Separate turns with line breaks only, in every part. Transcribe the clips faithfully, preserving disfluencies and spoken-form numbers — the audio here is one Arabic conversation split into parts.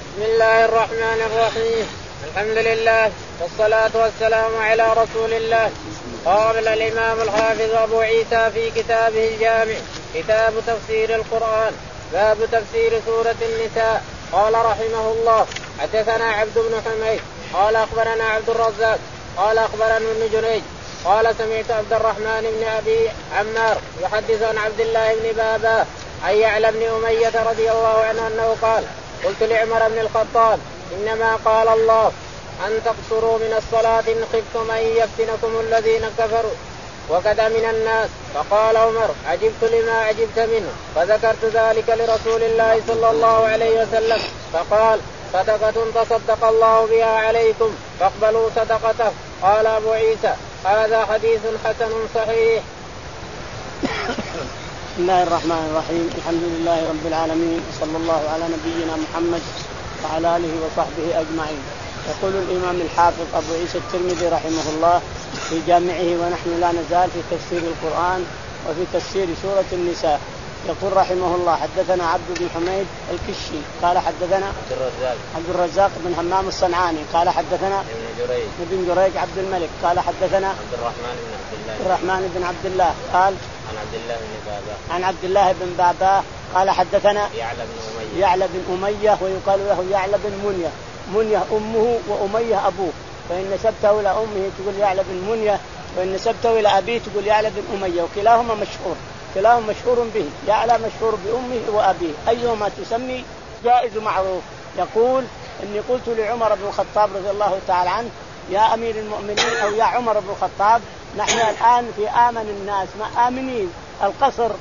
بسم الله الرحمن الرحيم. الحمد لله والصلاة والسلام على رسول الله. قال الإمام الحافظ أبو عيسى في كتابه الجامع كتاب تفسير القرآن باب تفسير سورة النساء. قال رحمه الله حدثنا عبد بن حميد قال أخبرنا عبد الرزاق قال أخبرنا ابن جريج قال سمعت عبد الرحمن بن أبي عمار يحدث عن عبد الله بن بابا عن يعلى بن أمية رضي الله عنه أنه قال قلت لعمر بن الخطاب إنما قال الله أن تقصروا من الصلاة إن خفتم أن يفتنكم الذين كفروا وكذا من الناس. فقال عمر عجبت لما عجبت منه فذكرت ذلك لرسول الله صلى الله عليه وسلم فقال صدقة تصدق الله بها عليكم فاقبلوا صدقته. قال أبو عيسى هذا حديث حسن صحيح.
بسم الله الرحمن الرحيم. الحمد لله رب العالمين صلى الله على نبينا محمد وعلى آله وصحبه أجمعين. يقول الإمام الحافظ أبو عيسى الترمذي رحمه الله في جامعه ونحن لا نزال في تفسير القرآن وفي تفسير سورة النساء. يقول رحمه الله حدثنا عبد بن حميد الكشي قال حدثنا
عبد الرزاق
عبد الرزاق بن همام الصنعاني قال حدثنا
ابن جريج
ابن جريج عبد الملك قال حدثنا
عبد الرحمن بن عبد الله
عبد الرحمن بن عبد الله قال
عن عبد الله بن بابا
عن عبد الله بن بابا قال حدثنا
يعلى بن أمية
يعلى بن أمية ويقال له يعلى بن منية منية أمه وأمية أبوه، فإن نسبته إلى أمه تقول يعلى بن منية وإن نسبته إلى أبيه تقول يعلى بن أمية وكلاهما مشهور كلاهما مشهور به. يعلى مشهور بأمه وأبيه أيهما تسمي جائز معروف. يقول إني قلت لعمر بن الخطاب رضي الله تعالى عنه يا أمير المؤمنين أو يا عمر بن الخطاب نحن الآن في آمن الناس ما آمنين القصر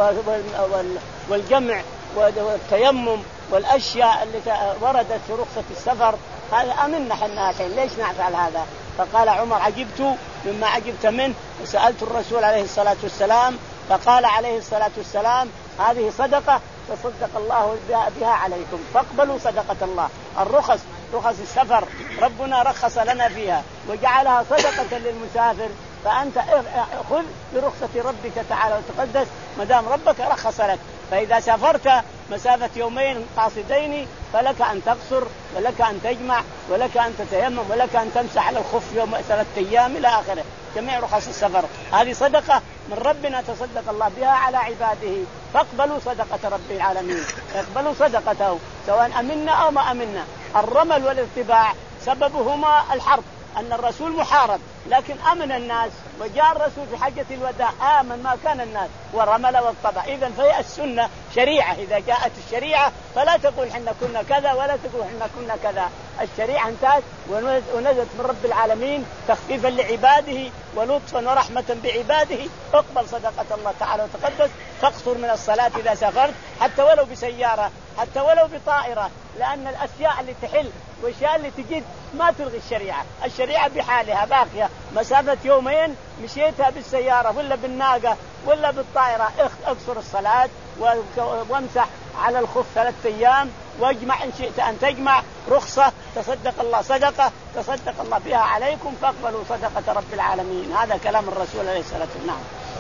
والجمع والتيمم والأشياء التي وردت في رخصة السفر هذا أمنا حنا الحين ليش نفعل هذا؟ فقال عمر عجبت مما عجبت منه وسألت الرسول عليه الصلاة والسلام فقال عليه الصلاة والسلام هذه صدقة تصدق الله بها عليكم فاقبلوا صدقة الله. الرخص رخص السفر ربنا رخص لنا فيها وجعلها صدقة للمسافر، فأنت خذ برخصة ربك تعالى وتقدس ما دام ربك رخص لك. فإذا سافرت مسافة يومين قاصدين فلك أن تقصر ولك أن تجمع ولك أن تتيمم ولك أن تمسح على الخف يوم ثلاثة أيام إلى آخره. جميع رخص السفر هذه صدقة من ربنا تصدق الله بها على عباده فاقبلوا صدقة رب العالمين. اقبلوا صدقته سواء أمنا أو ما أمنا. الرمل والارتباع سببهما الحرب أن الرسول محارب لكن أمن الناس وجاء الرسول في حجة الوداع آمن ما كان الناس ورمل والطبع. إذن فهي السنة شريعة. إذا جاءت الشريعة فلا تقول حنا كنا كذا ولا تقول حنا كنا كذا. الشريعة انتهت ونزلت من رب العالمين تخفيفا لعباده ولطفا ورحمة بعباده. اقبل صدقة الله تعالى وتقدس. تقصر من الصلاة إذا سافرت حتى ولو بسيارة حتى ولو بطائرة، لأن الأشياء اللي تحل والأشياء اللي تجد ما تلغي الشريعة. الشريعة بحالها باقية. مسافة يومين مشيتها بالسيارة ولا بالناقة ولا بالطائرة اقصر الصلاة وامسح على الخف ثلاثة أيام واجمع إن شئت أن تجمع. رخصة تصدق الله صدقة تصدق الله بها عليكم فاقبلوا صدقة رب العالمين. هذا كلام الرسول عليه الصلاة والسلام.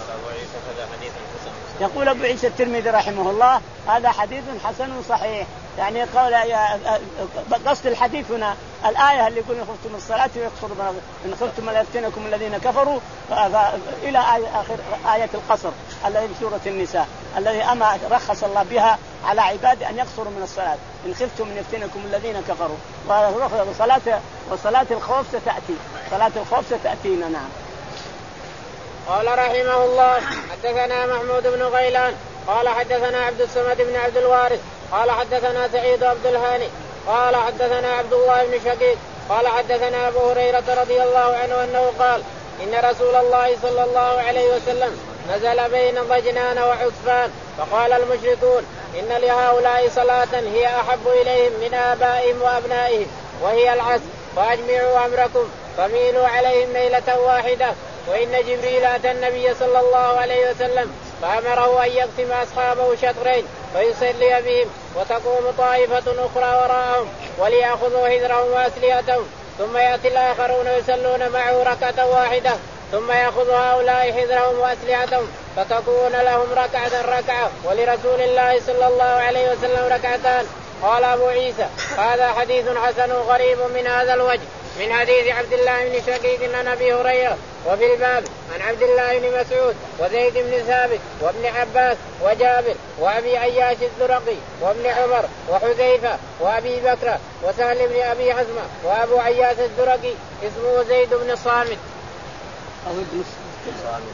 يقول أبو عيسى الترمذي رحمه الله هذا حديث حسن صحيح. يعني قول قصد الحديث هنا الآية اللي يقول إن خفتم الصلاة ويقصروا إن خفتم لا يفتنكم الذين كفروا إلى آية آخر آية القصر التي في سورة النساء الذي أما رخص الله بها على عباده أن يقصروا من الصلاة إن خفتم أن يفتنكم الذين كفروا. وصلاة وصلاة الخوف ستأتي صلاة الخوف ستأتينا. نعم.
قال رحمه الله حدثنا محمود بن غيلان قال حدثنا عبد الصمد بن عبد الوارث قال حدثنا سعيد عبد الهاني قال حدثنا عبد الله بن شقيق قال حدثنا أبو هريرة رضي الله عنه أنه قال إن رسول الله صلى الله عليه وسلم نزل بين ضجنان وعسفان فقال المشركون إن لهؤلاء صلاة هي أحب إليهم من آبائهم وأبنائهم وهي العصر فأجمعوا أمركم فميلوا عليهم ميلة واحدة. وإن جبريل أتى النبي صلى الله عليه وسلم فأمره أن يقسم أصحابه شطرين فيصلي بهم وتقوم طائفة أخرى وراءهم وليأخذوا حذرهم وأسلحتهم ثم يأتي الآخرون يصلون معه ركعة واحدة ثم يأخذ هؤلاء حذرهم وأسلحتهم فتكون لهم ركعة ركعة ولرسول الله صلى الله عليه وسلم ركعتان قال أبو عيسى هذا حديث حسن غريب من هذا الوجه من حديث عبد الله بن شقيق عن أبي هريرة وفي الباب عن عبد الله بن مسعود وزيد بن ثابت وابن عباس وجابر وأبي عياش الزرقي وابن عمر وحذيفة وأبي بكر وسهل بن أبي حزمة وأبو عياش الزرقي اسمه زيد بن صامت
أو ابن صامت.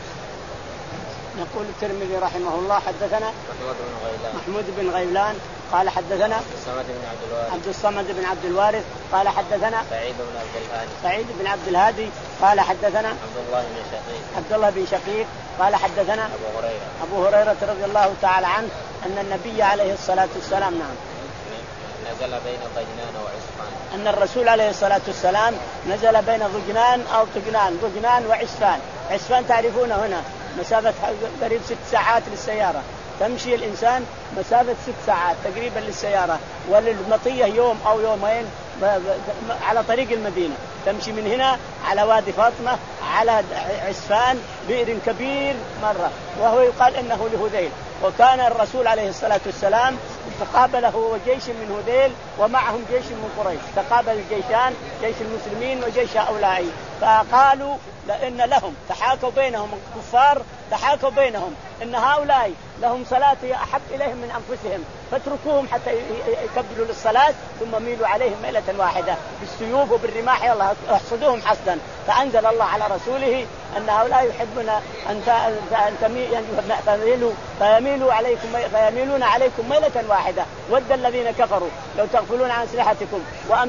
يقول الترمذي رحمه الله حدثنا محمود بن غيلان قال حدثنا عبد الصمد بن عبد الوارث قال حدثنا
سعيد بن عبد الهادي
سعيد بن عبد الهادي قال حدثنا
عبد الله بن شقيق
عبد الله بن شقيق قال حدثنا
أبو هريرة
أبو هريرة رضي الله تعالى عنه أن النبي عليه الصلاة والسلام نعم
نزل بين ضجنان وعسفان
أن الرسول عليه الصلاة والسلام نزل بين ضجنان أو طجنان ضجنان وعسفان. عسفان تعرفون هنا مسافة قريب ست ساعات للسيارة، تمشي الإنسان مسافة ست ساعات تقريبا للسيارة، وللمطية يوم أو يومين على طريق المدينة. تمشي من هنا على وادي فاطمة على عسفان بئر كبير مرة، وهو يقال إنه لهذيل. وكان الرسول عليه الصلاة والسلام تقابله وجيش من هذيل ومعهم جيش من قريش، تقابل الجيشان جيش المسلمين وجيش هؤلاء، فقالوا لأن لهم تحاكوا بينهم الكفار تحاكوا بينهم إن هؤلاء لهم صلاة أحب إليهم من أنفسهم، فاتركوهم حتى يكبروا للصلاة ثم ميلوا عليهم ميلة واحدة بالسيوف وبالرماح يلا احصدوهم حصدا. فأنزل الله على رسوله أن هؤلاء يحبون أن تميلوا فيميلوا عليكم فيميلون عليكم ميلة واحدة. ود الذين كفروا لو تغفلون عن أسلحتكم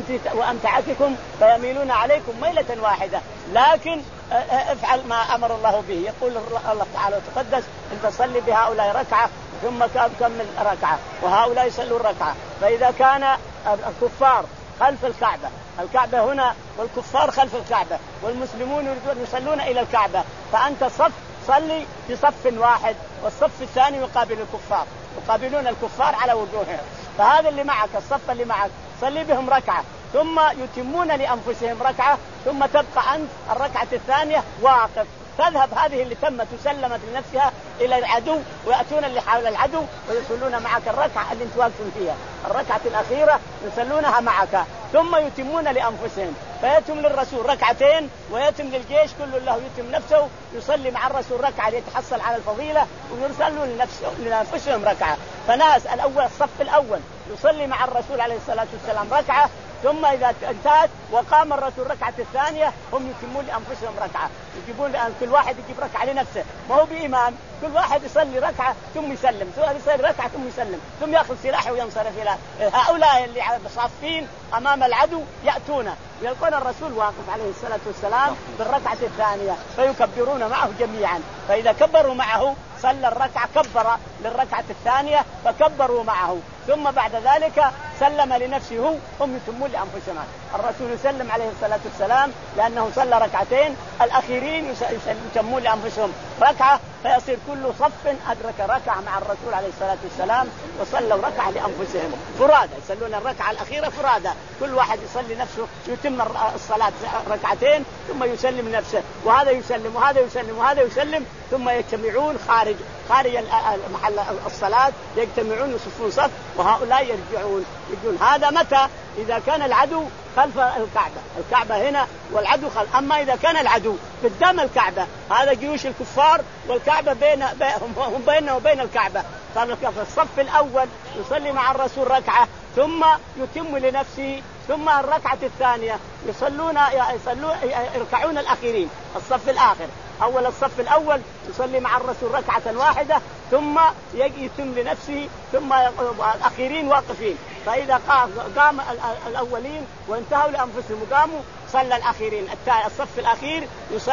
وأمتعتكم فيميلون عليكم ميلة واحدة، لكن افعل ما أمر الله به. يقول الله تعالى وتقدس أن تصلي بهؤلاء ركعة ثم كمل ركعة وهؤلاء يصلون ركعة. فإذا كان الكفار خلف الكعبة، الكعبة هنا والكفار خلف الكعبة والمسلمون يريدون يصلون إلى الكعبة، فأنت صف صلي في صف واحد والصف الثاني يقابل الكفار، يقابلون الكفار على وجوههم. فهذا اللي معك الصف اللي معك صلي بهم ركعة ثم يتمون لأنفسهم ركعة ثم تبقى أنت الركعة الثانية واقف. تذهب هذه اللي تمت وسلمت لنفسها إلى العدو ويأتون اللي حول العدو ويصلون معك الركعة اللي انت واقفون فيها، الركعة الأخيرة يصلونها معك ثم يتمون لأنفسهم. فيتم للرسول ركعتين ويتم للجيش كل له يتم نفسه يصلي مع الرسول ركعة ليتحصل على الفضيلة ويرسلون لنفسهم ركعة. فناس الأول الصف الأول يصلي مع الرسول عليه الصلاة والسلام ركعة، ثم إذا انتهت وقام الرسول ركعة الثانية هم يتمون لأنفسهم ركعة، يجيبون كل واحد يجيب ركعة لنفسه، ما هو بإمام، كل واحد يصلي ركعة ثم يسلم، ثم يصلي ركعة ثم يسلم ثم يأخذ سلاحه وينصرف إلى هؤلاء اللي صافين أمام العدو. يأتون يلقون الرسول واقف عليه الصلاة والسلام بالركعة الثانية فيكبرون معه جميعا، فإذا كبروا معه صلى الركعة كبر للركعة الثانية فكبروا معه، ثم بعد ذلك سلم لنفسه هم يتمون لأنفسهم. الرسول يسلم عليه الصلاة والسلام لأنه صلى ركعتين، الأخيرين يتمون لأنفسهم ركعة، فيصير كل صف أدرك ركعة مع الرسول عليه الصلاة والسلام وصلوا ركعة لأنفسهم فرادى، يصلون الركعة الأخيرة فرادى، كل واحد يصلي نفسه يتم الصلاة ركعتين ثم يسلم نفسه، وهذا يسلم وهذا يسلم وهذا يسلم، ثم يجتمعون خارج خارج محل الصلاة، يجتمعون يصفون صف وهؤلاء يرجعون يرجعون. هذا متى؟ إذا كان العدو خلف الكعبة، الكعبة هنا والعدو خلف. أما إذا كان العدو قدام الكعبة، هذا جيوش الكفار والكعبة بين هم بيننا وبين الكعبة، ففي الصف الأول يصلي مع الرسول ركعة ثم يتم لنفسه، ثم الركعة الثانية يصلون يصلون يركعون الأخيرين الصف الآخر. أول الصف الأول يصلي مع الرسول ركعة واحدة ثم يتم لنفسه، ثم الأخيرين واقفين. فإذا قام الأولين وانتهوا لأنفسهم وقاموا صلى الأخيرين الصف الأخير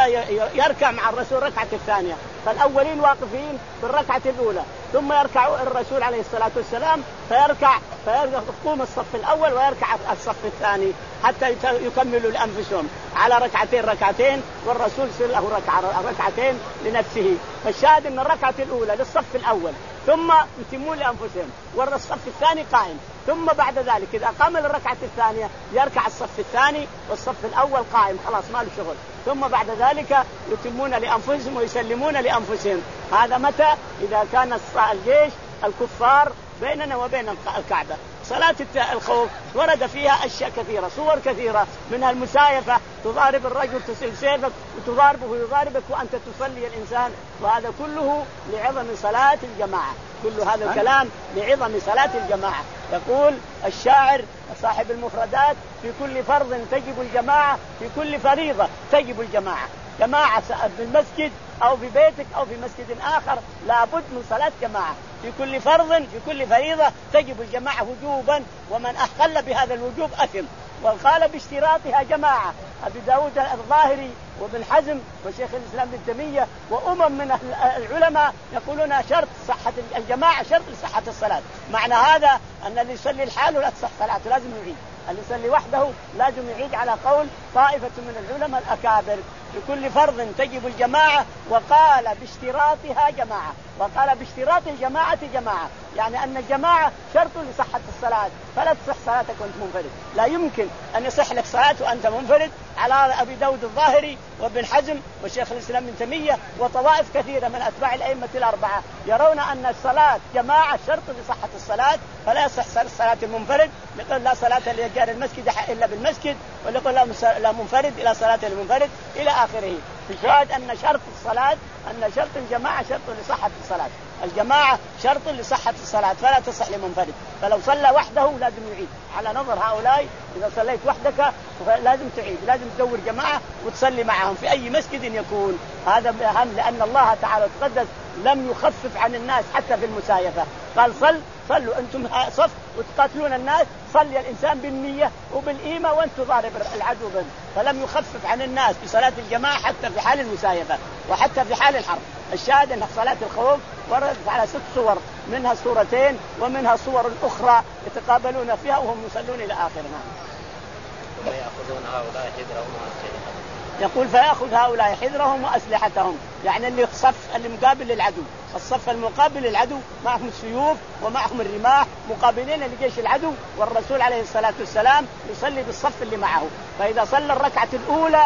يركع مع الرسول ركعة الثانية، فالأولين واقفين في الركعة الأولى ثم يركع الرسول عليه الصلاة والسلام فيركع فيقوم الصف الأول ويركع الصف الثاني حتى يكملوا لأنفسهم على ركعتين ركعتين، والرسول يصير له ركعة ركعتين لنفسه. فالشاهد أن الركعة الأولى للصف الأول ثم يتمون لأنفسهم والصف الثاني قائم، ثم بعد ذلك إذا قام للركعة الثانية يركع الصف الثاني والصف الأول قائم، خلاص ما له شغل، ثم بعد ذلك يتمون لأنفسهم ويسلمون لأنفسهم. هذا متى؟ إذا كان الجيش الكفار بيننا وبين الكعبة صلاة الخوف ورد فيها أشياء كثيرة، صور كثيرة، منها المسايفة، تضارب الرجل تسل سيفك وتضاربه يضاربك وأنت تصلي الإنسان، وهذا كله لعظم صلاة الجماعة، كل هذا الكلام لعظم صلاة الجماعة. يقول الشاعر صاحب المفردات: في كل فرض تجب الجماعة، في كل فريضة تجب الجماعة. جماعة في المسجد أو في بيتك أو في مسجد آخر لابد من صلاة جماعة، في كل فرض في كل فريضة تجب الجماعة وجوبا، ومن أخل بهذا الوجوب أثم. وقال باشتراطها جماعة أبي داود الظاهري وابن حزم وشيخ الإسلام ابن تيمية وأمم من العلماء يقولون شرط صحة الجماعة شرط لصحة الصلاة. معنى هذا أن اللي يصلي الحال لا تصح صلاته، لازم يعيد. اللي يصلي وحده لازم يعيد على قول طائفة من العلماء الأكابر. في كل فرض تجب الجماعة، وقال باشتراطها جماعة، وقال باشتراط الجماعة جماعة، يعني أن الجماعة شرط لصحة الصلاة، فلا تصح صلاتك وأنت منفرد. لا يمكن أن يصح لك صلاة وأنت منفرد، على أبي داود الظاهري وابن حزم وشيخ الإسلام ابن تيمية وطوائف كثيرة من أتباع الأئمة الأربعة يرون أن الصلاة جماعة شرط لصحة الصلاة، فلا يصح صلاة المنفرد. يقول لا صلاة لجار المسجد إلا بالمسجد، ويقول لا منفرد إلى صلاة المنفرد إلى آخره. الشاهد أن شرط الصلاة أن شرط الجماعة شرط لصحة الصلاة، الجماعة شرط لصحة الصلاة فلا تصح لمنفرد. فلو صلى وحده لازم يعيد، على نظر هؤلاء إذا صليت وحدك لازم تعيد، لازم تدور جماعة وتصلي معهم في أي مسجد يكون. هذا أهم، لأن الله تعالى تقدس لم يخفف عن الناس حتى في المسايفة، قال صل صلوا أنتم صف وتقاتلون الناس، صلي الإنسان بالنية وبالإيمة وأنت ضارب العدو بهم، فلم يخفف عن الناس بصلاة الجماعة حتى في حال المسايفة وحتى في حال الحرب. الشاهد أن صلاة الخوف وردت على ست صور، منها سورتين ومنها صور أخرى يتقابلون فيها وهم يصلون إلى آخرها.
ويأخذون هؤلاء حذرهم وأسلحتهم.
يقول فيأخذ هؤلاء حذرهم وأسلحتهم، يعني اللي صف اللي مقابل للعدو، الصف المقابل للعدو معهم السيوف ومعهم الرماح مقابلين لجيش العدو، والرسول عليه الصلاة والسلام يصلي بالصف اللي معه. فإذا صلى الركعة الأولى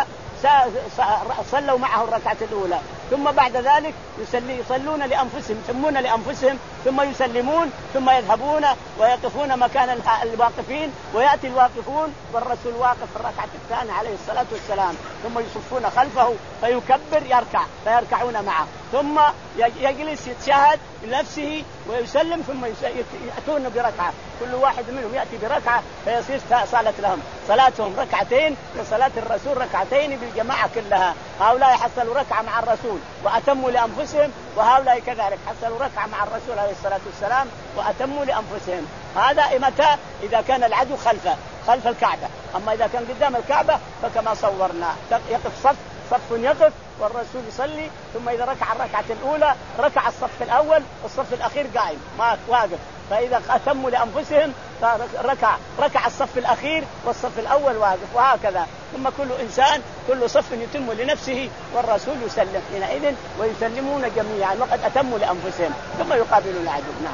صلوا معه الركعة الأولى، ثم بعد ذلك يصلي يصلون لأنفسهم يسمون لأنفسهم ثم يسلمون ثم يذهبون ويقفون مكان الواقفين، ويأتي الواقفون والرسول واقف في الركعة الثانية عليه الصلاة والسلام، ثم يصفون خلفه فيكبر يركع فيركعون معه، ثم يجلس يتشهد لنفسه ويسلم ثم يأتون بركعة، كل واحد منهم يأتي بركعة فيصير صلاة لهم صلاتهم ركعتين وصلاة الرسول ركعتين بالجماعة كلها. هؤلاء حصلوا ركعة مع الرسول وأتموا لأنفسهم، وهؤلاء كذلك حصلوا ركعة مع الرسول عليه الصلاة والسلام وأتموا لأنفسهم. هذا متى؟ إذا كان العدو خلفه خلف الكعبة، أما إذا كان قدام الكعبة فكما صورنا يقف صف صف يقف والرسول يصلي، ثم إذا ركع الركعة الأولى ركع الصف الأول والصف الأخير قائم ما واقف، فإذا أتموا لأنفسهم فركع ركع الصف الأخير والصف الأول واقف، وهكذا. ثم كل إنسان كل صف يتم لنفسه والرسول يسلم حينئذ ويسلمون جميعا وقد أتموا لأنفسهم ثم يقابلون العدو. نعم.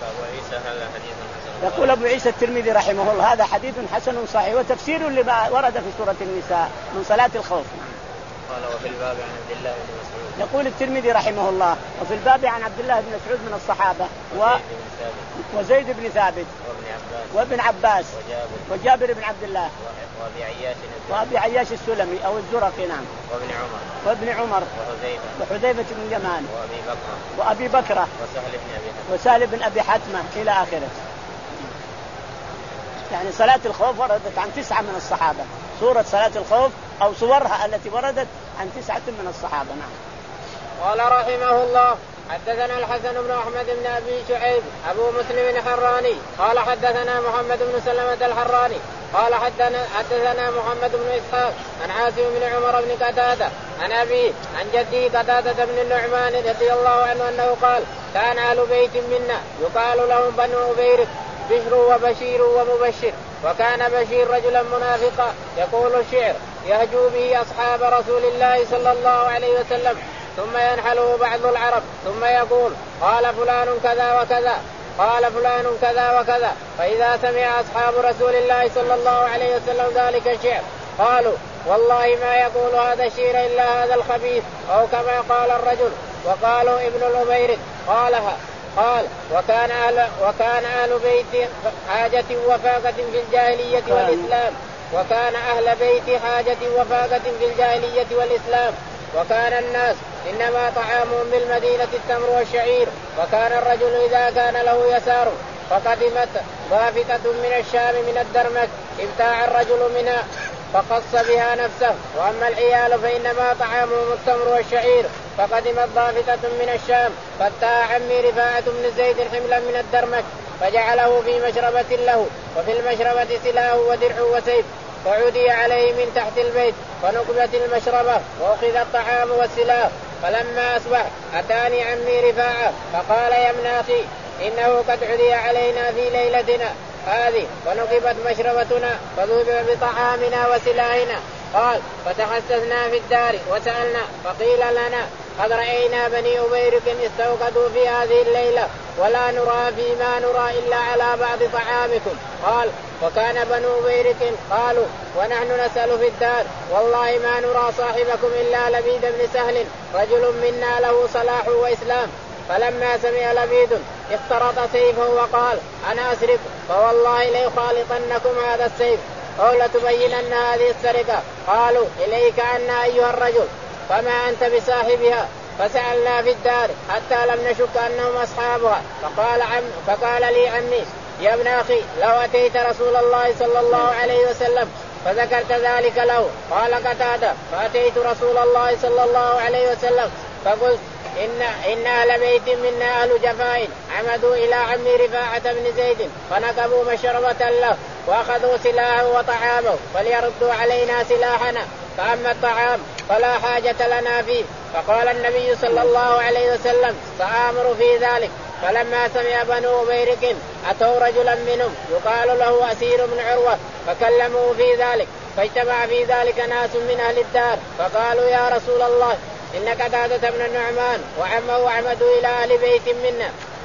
يقول أبو عيسى الترمذي رحمه الله هذا حديث حسن صحيح وتفسير لما ورد في سورة النساء من صلاة الخوف.
قال وفي الباب عن عبد الله بن مسعود.
يقول الترمذي رحمه الله وفي الباب عن عبد الله بن مسعود من الصحابة و... وزيد بن ثابت
وابن عباس,
وابن عباس
وجابر,
وجابر بن عبد الله
وابي عياش
وابي عياش السلمي أو الزرقي. نعم.
وابن عمر
وابن عمر
وحذيفة
وحذيفة بن اليمان
وابي بكر
وابي بكرة
وسهل بن ابي حتمة
وسهل بن ابي حتمة إلى آخره. يعني صلاة الخوف وردت عن تسعة من الصحابة، سورة صلاة الخوف أو صورها التي وردت عن تسعة من الصحابة. نعم.
قال رحمه الله حدثنا الحسن بن أحمد بن أبي شعيب أبو مسلم الحراني قال حدثنا محمد بن سلمة الحراني قال حدثنا, حدثنا محمد بن إسحاق عن عاصم بن عمر بن قتادة عن أبيه عن جده قتادة بن النعمان رضي الله عنه أنه قال كان أهل بيت منا يقال لهم بنو أبيرك بشر وبشير ومبشر، وكان بشير رجلا منافقا يقول الشعر يهجو به أصحاب رسول الله صلى الله عليه وسلم ثم ينحله بعض العرب ثم يقول قال فلان كذا وكذا قال فلان كذا وكذا، فإذا سمع أصحاب رسول الله صلى الله عليه وسلم ذلك الشعر قالوا والله ما يقول هذا الشعر إلا هذا الخبيث أو كما قال الرجل، وقالوا ابن الأبيرك قالها قال وكان أهل, وكان أهل بيت حاجة وفاقة في الجاهلية والإسلام وكان أهل بيت حاجة وفاقة في الجاهلية والإسلام وكان الناس إنما طعامهم بالمدينة التمر والشعير وكان الرجل إذا كان له يسار فقدمت ضافتة من الشام من الدرمك ابتاع الرجل منها فقص بها نفسه. وأما العيال فإنما طعامهم التمر والشعير فقدمت ضافتة من الشام فابتاع عمي رفاعة بن زيد حملا من الدرمك فجعله في مشربة له وفي المشربة سلاه ودرع وسيف فعدي عليه من تحت البيت فنقبت المشربة وأخذ الطعام والسلاح. فلما أصبح أتاني عمي رفاعة فقال يا ابن أخي إنه قد عدي علينا في ليلتنا هذه ونقبت مشربتنا فذهب بطعامنا وسلاحنا. قال فتحسسنا في الدار وسألنا فقيل لنا قد رأينا بني أبيرك استوقدوا في هذه الليلة ولا نرى فيما نرى إلا على بعض طعامكم. قال وكان بنو أبيرك قالوا ونحن نسأل في الدار والله ما نرى صاحبكم إلا لبيد بن سهل رجل منا له صلاح وإسلام. فلما سمع لبيد اخترط سيفه وقال أنا أسرق فوالله ليخالطنكم هذا السيف أو لتبينن هذه السرقة. قالوا إليك عنا أيها الرجل فما أنت بصاحبها. فسألنا في الدار حتى لم نشك أنهم أصحابها. فقال, عم فقال لي عمي يا ابن أخي لو أتيت رسول الله صلى الله عليه وسلم فذكرت ذلك له. قال قتادة فأتيت رسول الله صلى الله عليه وسلم فقلت إن, إن أهل بيت منا أهل جفاء عمدوا إلى عم رفاعة بن زيد فنقبوا مشربة له وأخذوا سلاحه وطعامه فليردوا علينا سلاحنا فأما الطعام فلا حاجة لنا فيه. فقال النبي صلى الله عليه وسلم سآمر في ذلك. فلما سمع بنو أبيرك أتوا رجلا منهم يقال له أسير بن عروة فكلموا في ذلك فاجتمع في ذلك ناس من أهل الدار فقالوا يا رسول الله إن قتادة بن النعمان وعمه عمدوا إلى أهل بيت منا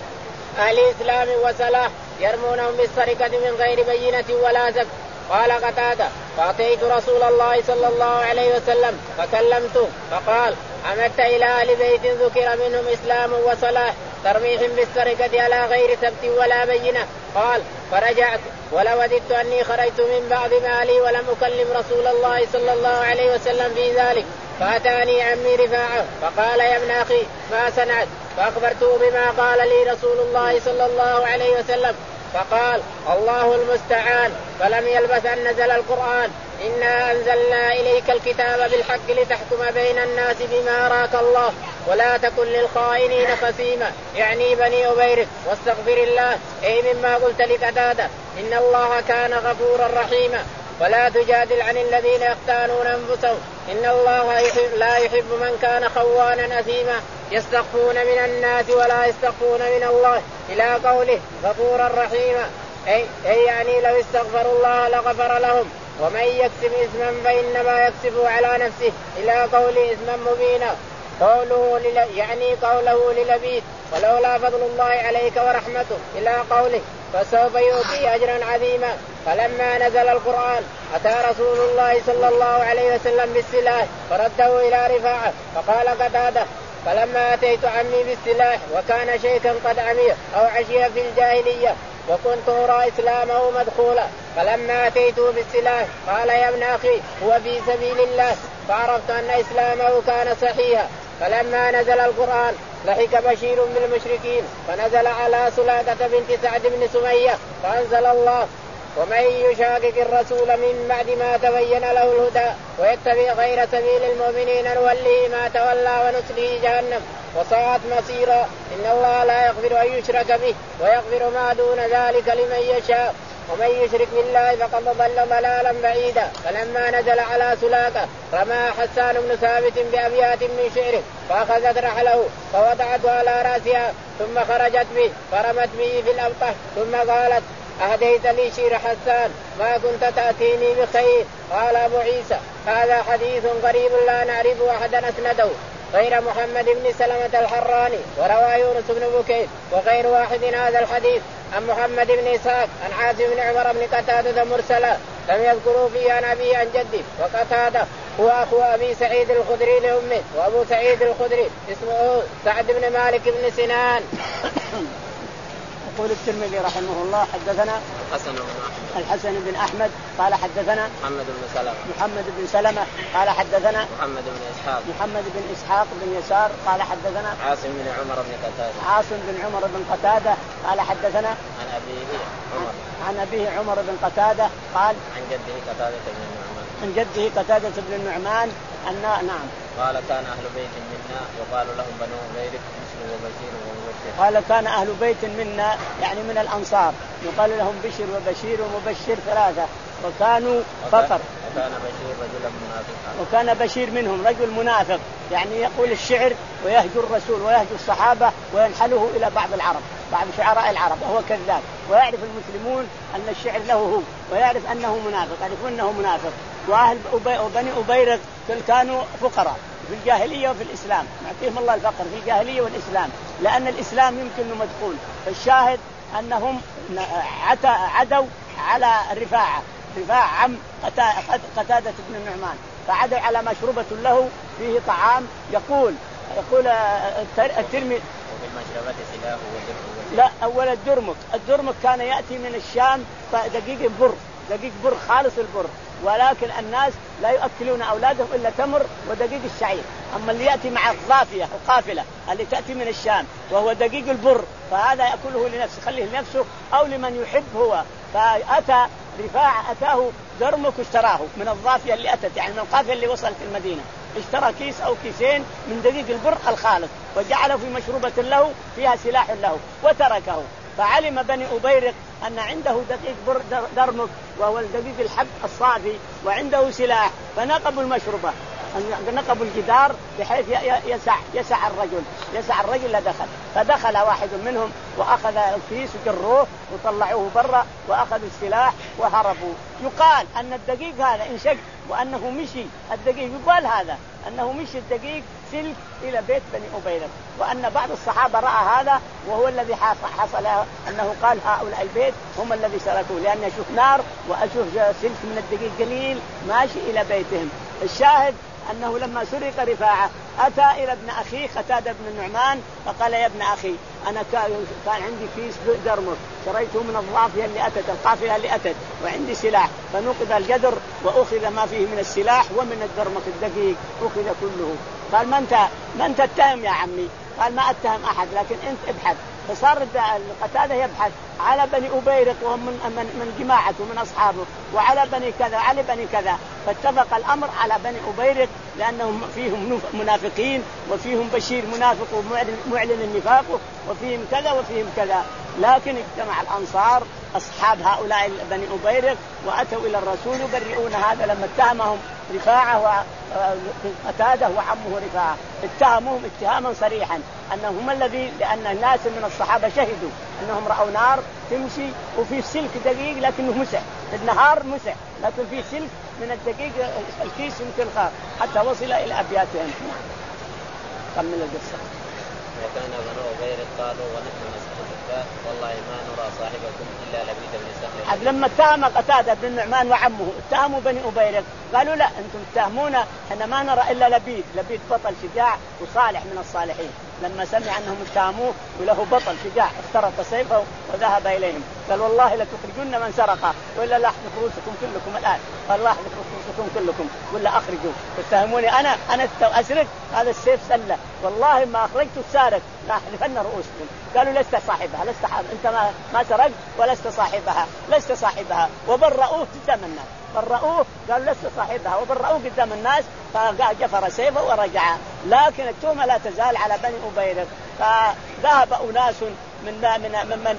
أهل إسلام وصلاح يرمونهم بالسرقة من غير بينة ولا زك. قال قتادة فأتيت رسول الله صلى الله عليه وسلم فكلمته فقال عمدت إلى أهل بيت ذكر منهم إسلام وصلاح ترميهم بالسرقة على غير سبت ولا بينة. قال فرجعت ولوددت أني خرجت من بعض مالي ولم أكلم رسول الله صلى الله عليه وسلم في ذلك. فأتاني عمي رفاعة فقال يا ابن أخي ما صنعت فأخبرته بما قال لي رسول الله صلى الله عليه وسلم فقال الله المستعان. فلم يلبث أن نزل القرآن إنا أنزلنا إليك الكتاب بالحق لتحكم بين الناس بما أراك الله ولا تكن للخائنين خصيما يعني بني أبيرك واستغفر الله أي مما قلت لقتادة إن الله كان غفورا رحيما. ولا تجادل عن الذين يختانون أنفسهم إن الله يحب لا يحب من كان خوانا أثيما يستخفون من الناس ولا يستخفون من الله إلى قوله غفورا رحيما أي, أي يعني لو استغفروا الله لغفر لهم ومن يكسب إثما فإنما يكسبه على نفسه إلى قوله إثما مبينا. قوله يعني قوله للبيد ولولا فضل الله عليك ورحمته إلى قوله فسوف يؤتي أجرا عظيما. فلما نزل القرآن أتى رسول الله صلى الله عليه وسلم بالسلاح فرده إلى رفاعة فقال قتادة فلما أتيت عمي بالسلاح وكان شيخا قد عمي أو عشي في الجاهلية وكنت أرى إسلامه مدخولا فلما أتيته بالسلاح قال يا ابن أخي هو في سبيل الله فعرفت أن إسلامه كان صحيحا. فلما نزل القرآن لحق بشير بالمشركين فنزل على سلاقة بنت سعد بن سمية فأنزل الله ومن يشاقق الرسول من بعد ما تبين له الهدى ويتبع غير سبيل المؤمنين نوله ما تولى ونصله جهنم وساءت مصيرا. إن الله لا يغفر أن يشرك به ويغفر ما دون ذلك لمن يشاء ومن يشرك بالله فقد ضل ضلالا بعيدا. فلما نزل على سلاقة رمى حسان بن ثابت بأبيات من شعره فأخذت رحله فوضعته على رأسها ثم خرجت به فرمت به في الأبطح ثم قالت أهديت لي شير حسان ما كنت تأتيني بخير. قال أبو عيسى هذا حديث غريب لا نعرف أحدا أسنده غير محمد بن سلمة الحراني وروى يونس بن بكير وغير واحد هذا الحديث عن محمد بن إسحاق عن عاصم بن عمر بن قتادة مرسلا لم يذكروا فيه عن أبي عن جدي. وقتادة هو أخو أبي سعيد الخدري لأمه، وأبو سعيد الخدري اسمه سعد بن مالك بن سنان.
يقول الترمذي رحمه الله حدثنا
حسن بن أحمد
الحسن بن أحمد قال حدثنا
محمد بن سلمة
محمد بن سلمة قال حدثنا
محمد بن إسحاق
محمد بن إسحاق بن يسار قال حدثنا
عاصم بن عمر بن قتادة
عاصم بن عمر بن قتادة قال حدثنا
عن أبيه عمر
عن أبيه عمر بن قتادة قال
عن جده قتادة بن النعمان
عن جده قتادة بن النعمان أن نعم
قال كان أهل بيت منا يقال لهم بنو أميرك بشر وبشير ومبشر.
قال كان أهل بيت منا يعني من الأنصار يقال لهم بشر وبشير ومبشر ثلاثة وكانوا فقر.
وكان بشير رجلا منافقا
وكان بشير منهم رجل منافق يعني يقول الشعر ويهجر الرسول ويهجر الصحابة وينحله إلى بعض العرب بعض شعراء العرب وهو كذاب. ويعرف المسلمون أن الشعر له هو ويعرف أنه منافق يعرفون أنه منافق. وأهل وبني أبيرق كانوا فقراء في الجاهلية وفي الإسلام نعطيهم الله الفقر في الجاهلية والإسلام لأن الإسلام يمكن أنه مدخول. فالشاهد أنهم عدوا على رفاعة رفاعة عم قتادة بن النعمان فعدوا على مشروبة له فيه طعام يقول يقول الترمذي
وفي المشربة سلاح ودرهم.
لا أول الدرمك الدرمك كان يأتي من الشام دقيق بر دقيق بر خالص البر ولكن الناس لا يؤكلون أولادهم إلا تمر ودقيق الشعير. أما اللي يأتي مع القافية القافلة اللي تأتي من الشام وهو دقيق البر فهذا يأكله لنفسه خليه لنفسه أو لمن يحب هو. فأتى رفاعة أتاه درمك اشتراه من الضافية اللي أتت يعني من القافية اللي وصلت المدينة اشترى كيس أو كيسين من دقيق البر الخالص وجعله في مشروبة له فيها سلاح له وتركه. فعلم بني أبيرق أن عنده دقيق بر درمك وهو الدقيق الحب الصافي وعنده سلاح فنقبوا المشروبة نقبوا الجدار بحيث يسع يسع الرجل يسع الرجل لدخل. فدخل واحد منهم وأخذ الكيس وجروه وطلعوه برا وأخذوا السلاح وهربوا. يقال أن الدقيق هذا انشق وأنه مشي الدقيق يقال هذا أنه مشي الدقيق سلك إلى بيت بني أبيرق وأن بعض الصحابة رأى هذا وهو الذي حصل أنه قال هؤلاء البيت هم الذي سرقوا لأن أشوف نار وأشوف سلك من الدقيق قليل ماشي إلى بيتهم. الشاهد أنه لما سرق رفاعة أتى إلى ابن أخيه قتادة بن النعمان فقال يا ابن أخي أنا كان عندي كيس درمك شريته من الضافية اللي أتت القافلة اللي أتت وعندي سلاح فنقض الجدر وأخذ ما فيه من السلاح ومن الدرمك الدقيق أخذ كله. قال من أنت من تتهم يا عمي؟ قال ما أتهم أحد لكن أنت ابحث. فصار قتادة يبحث على بني أبيرق وهم من, من, من جماعته من أصحابه وعلى بني كذا على بني كذا. فاتفق الأمر على بني أبيرق لأنهم فيهم منافقين وفيهم بشير منافق ومعلن النفاق وفيهم كذا وفيهم كذا. لكن اجتمع الأنصار أصحاب هؤلاء بني أبيرق وأتوا إلى الرسول يبرئون هذا لما اتهمهم رفاعة وقتادة وعمه رفاعة اتهموهم اتهاما صريحا أنهم هم الذي لأن ناس من الصحابة شهدوا أنهم رأوا نار تمشي وفي سلك دقيق لكنه مسح في النهار مسح لكن في سلك من الدقيق الكيس يمكن خار حتى وصل إلى أبياتهم. كمل القصة.
وكان بنو أبيرق قالوا ونحن نسأل الزكاة والله ما نرى صاحبكم إلا لبيد بن سهل.
لما اتهم قتادة بن النعمان وعمه اتهموا بني أبيرق قالوا لا أنتم تتهمونا احنا ما نرى إلا لبيد لبيد بطل شجاع وصالح من الصالحين. لما سمع أنهم اتهموه وله بطل شجاع اخترق سيفه وذهب إليهم قال والله لتخرجن من سرق وإلا لا أحذف رؤوسكم كلكم الآن. قال الله أحذف رؤوسكم كلكم ولا أخرجوا. تتهموني أنا أنا أسرق هذا السيف سلة والله ما أخرجت سارق لا أحذفن رؤوسكم. قالوا لست صاحبها لست حاب. أنت ما ما سرقت ولست صاحبها لست صاحبها وبرؤوه قدام الناس برؤوه قالوا لست صاحبها وبرؤوه قدام الناس فجفر سيفه ورجع. لكن التهمة لا تزال على بني أبيرق. فذهب أناس من من من, من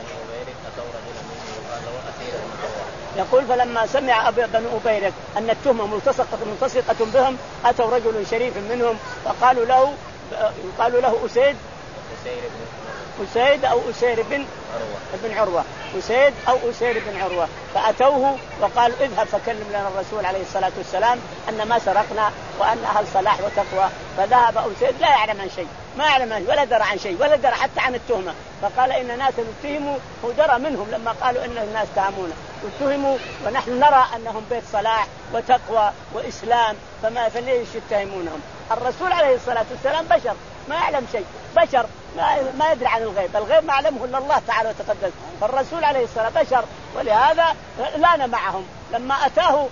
يقول فلما سمع بنو أبيرق أن التهمة ملتصقة ملتصقة بهم أتوا رجل شريف منهم فقالوا له قالوا له أسيد أسيد أو أسير بن بن عروة أسيد أو أسير بن عروة. فأتوه وقالوا اذهب فكلم لنا الرسول عليه الصلاة والسلام أن ما سرقنا وأن أهل صلاح وتقوى. فذهب أسيد لا يعلم عن شيء ما يعلم ولا درى عن شيء ولا درى حتى عن التهمة. فقال إن ناس اتهموا ودرى منهم لما قالوا إن الناس تهمونا اتهموا ونحن نرى أنهم بيت صلاح وتقوى وإسلام، فما فليش يتهمونهم؟ الرسول عليه الصلاة والسلام بشر ما يعلم شيء، بشر ما يدري عن الغيب، الغيب ما يعلمه إلا الله تعالى وتقدس، فالرسول عليه الصلاة والسلام بشر، ولهذا لان معهم لما أتاه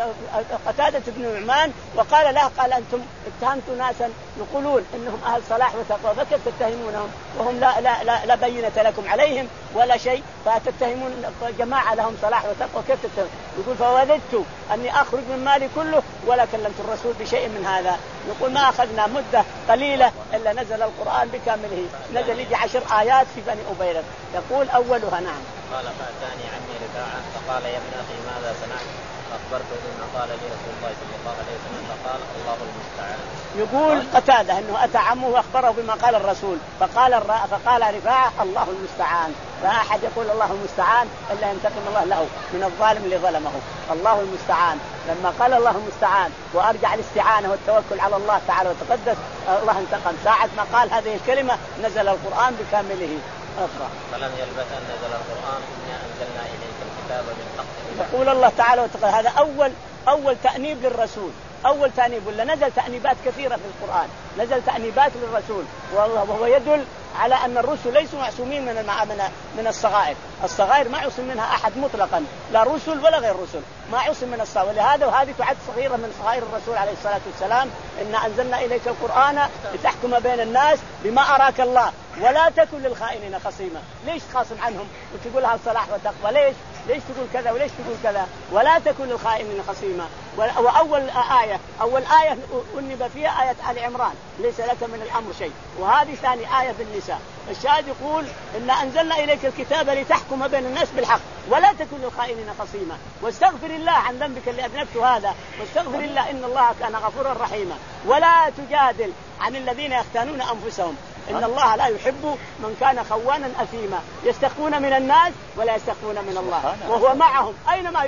قتادة بن نعمان وقال له قال أنتم اتهمتوا ناسا يقولون إنهم أهل صلاح وتقوى فكيف تتهمونهم وهم لا, لا, لا, لا بينة لكم عليهم ولا شيء، فتتهمون جماعة لهم صلاح وتقوى كيف تتهمون؟ يقول فوددت أني أخرج من مالي كله ولا كلمت الرسول بشيء من هذا. يقول ما أخذنا مدة قليلة إلا نزل القرآن بكامله، نزل يجي عشر آيات في بني أبيرق. يقول أولها نعم
قال فأتاني عمي رفاعة فقال يا ابن أخي ماذا صنعت؟ فأخبرته بما قال لي رسول الله صلى الله عليه وسلم فقال الله المستعان.
يقول قتادة أنه أتى عمه وأخبره بما قال الرسول فقال الر... فقال رفاعة الله المستعان. فأحد يقول الله المستعان إلا ينتقم الله له من الظالم اللي ظلمه. الله المستعان لما قال الله المستعان وأرجع الاستعانة والتوكل على الله تعالى وتقدس الله انتقم. ساعة ما قال هذه الكلمة نزل القرآن بكامله. أخرى.
فلم يلبث أن نزل القرآن إنا أنزلنا إليك الكتاب بالحق.
يقول الله تعالى وتقدس هذا أول أول تأنيب للرسول، أول تأنيب، ولا نزل تأنيبات كثيرة في القرآن، نزل تأنيبات للرسول وهو يدل على أن الرسل ليسوا معصومين من من من الصغائر، الصغائر ما يعصم منها أحد مطلقا، لا رسل ولا غير رسل ما يعصم من الصغائر، ولهذا وهذه تعد صغيرة من صغائر الرسول عليه الصلاة والسلام. إنا أنزلنا إليك القرآن لتحكم بين الناس بما أراك الله ولا تكن للخائنين خصيما. ليش خاصم عنهم وتقول هذا صلاح وتقوى؟ ليش ليش تقول كذا وليش تقول كذا؟ ولا تكن للخائنين خصيما. وأول آية أول آية أنب فيها آية آل عمران ليس لك من الأمر شيء، وهذه ثاني آية في النساء. الشاهد يقول إن أنزلنا إليك الكتاب لتحكم بين الناس بالحق ولا تكن للخائنين خصيما، واستغفر الله عن ذنبك اللي أذنبته هذا، واستغفر الله إن الله كان غفورا رحيما، ولا تجادل عن الذين يختانون أنفسهم إن الله لا يحب من كان خوانا أثيما. يستخفون من الناس ولا يستخفون من الله وهو معهم أينما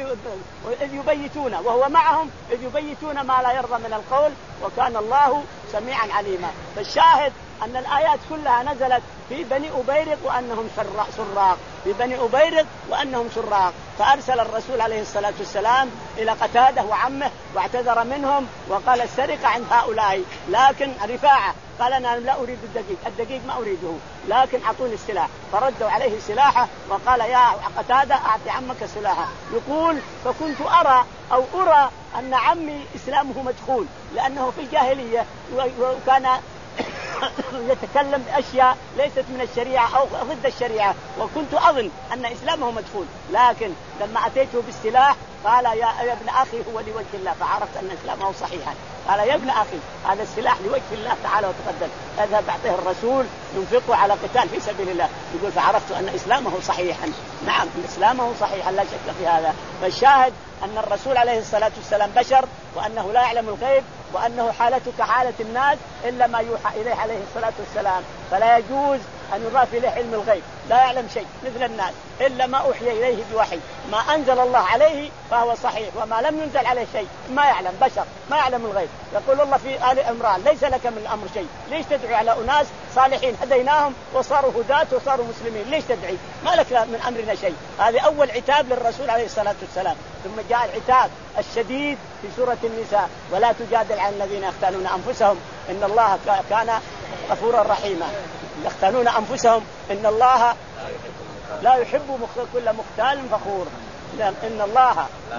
يبيتون، وهو معهم إذ يبيتون ما لا يرضى من القول وكان الله سميعا عليما. فالشاهد أن الآيات كلها نزلت في بني أبيرق وأنهم سراق، في بني أبيرق وأنهم سراق. فأرسل الرسول عليه الصلاة والسلام إلى قتادة وعمه واعتذر منهم وقال السرقة عند هؤلاء، لكن رفاعة قال أنا لا أريد الدقيق، الدقيق ما أريده لكن أعطوني السلاح، فردوا عليه سلاحه وقال يا قتادة أعطي عمك سلاحه. يقول فكنت أرى أو أرى أن عمي إسلامه مدخول لأنه في الجاهلية وكان يتكلم بأشياء ليست من الشريعة أو ضد الشريعة، وكنت أظن أن إسلامه مدخول، لكن لما أتيته بالسلاح قال يا ابن أخي هو لوجه الله، فعرفت أن إسلامه صحيحا. قال يا ابن أخي هذا السلاح لوجه الله تعالى وتقدم، اذهب أعطيه الرسول ينفقه على قتال في سبيل الله. يقول فعرفت أن إسلامه صحيحا. نعم إسلامه صحيحا لا شك في هذا. فالشاهد أن الرسول عليه الصلاة والسلام بشر وأنه لا يعلم الغيب وأنه حالته كحالة الناس إلا ما يوحى إليه عليه الصلاة والسلام، فلا يجوز أن يضاف إليه علم الغيب، لا يعلم شيء مثل الناس إلا ما أوحي إليه بوحي، ما أنزل الله عليه فهو صحيح وما لم ينزل عليه شيء ما يعلم، بشر ما يعلم الغيب. يقول الله في آل عمران ليس لك من الأمر شيء، ليش تدعو على أناس صالحين هديناهم وصاروا هداة وصاروا مسلمين، ليش تدعي؟ ما لك من أمرنا شيء. هذه أول عتاب للرسول عليه الصلاة والسلام. ثم جاء العتاب الشديد في سورة النساء ولا تجادل عن الذين يختانون أنفسهم إن الله كان غفورا رحيما. يختانون أنفسهم إن الله لا يحب كل مختال فخور، إن الله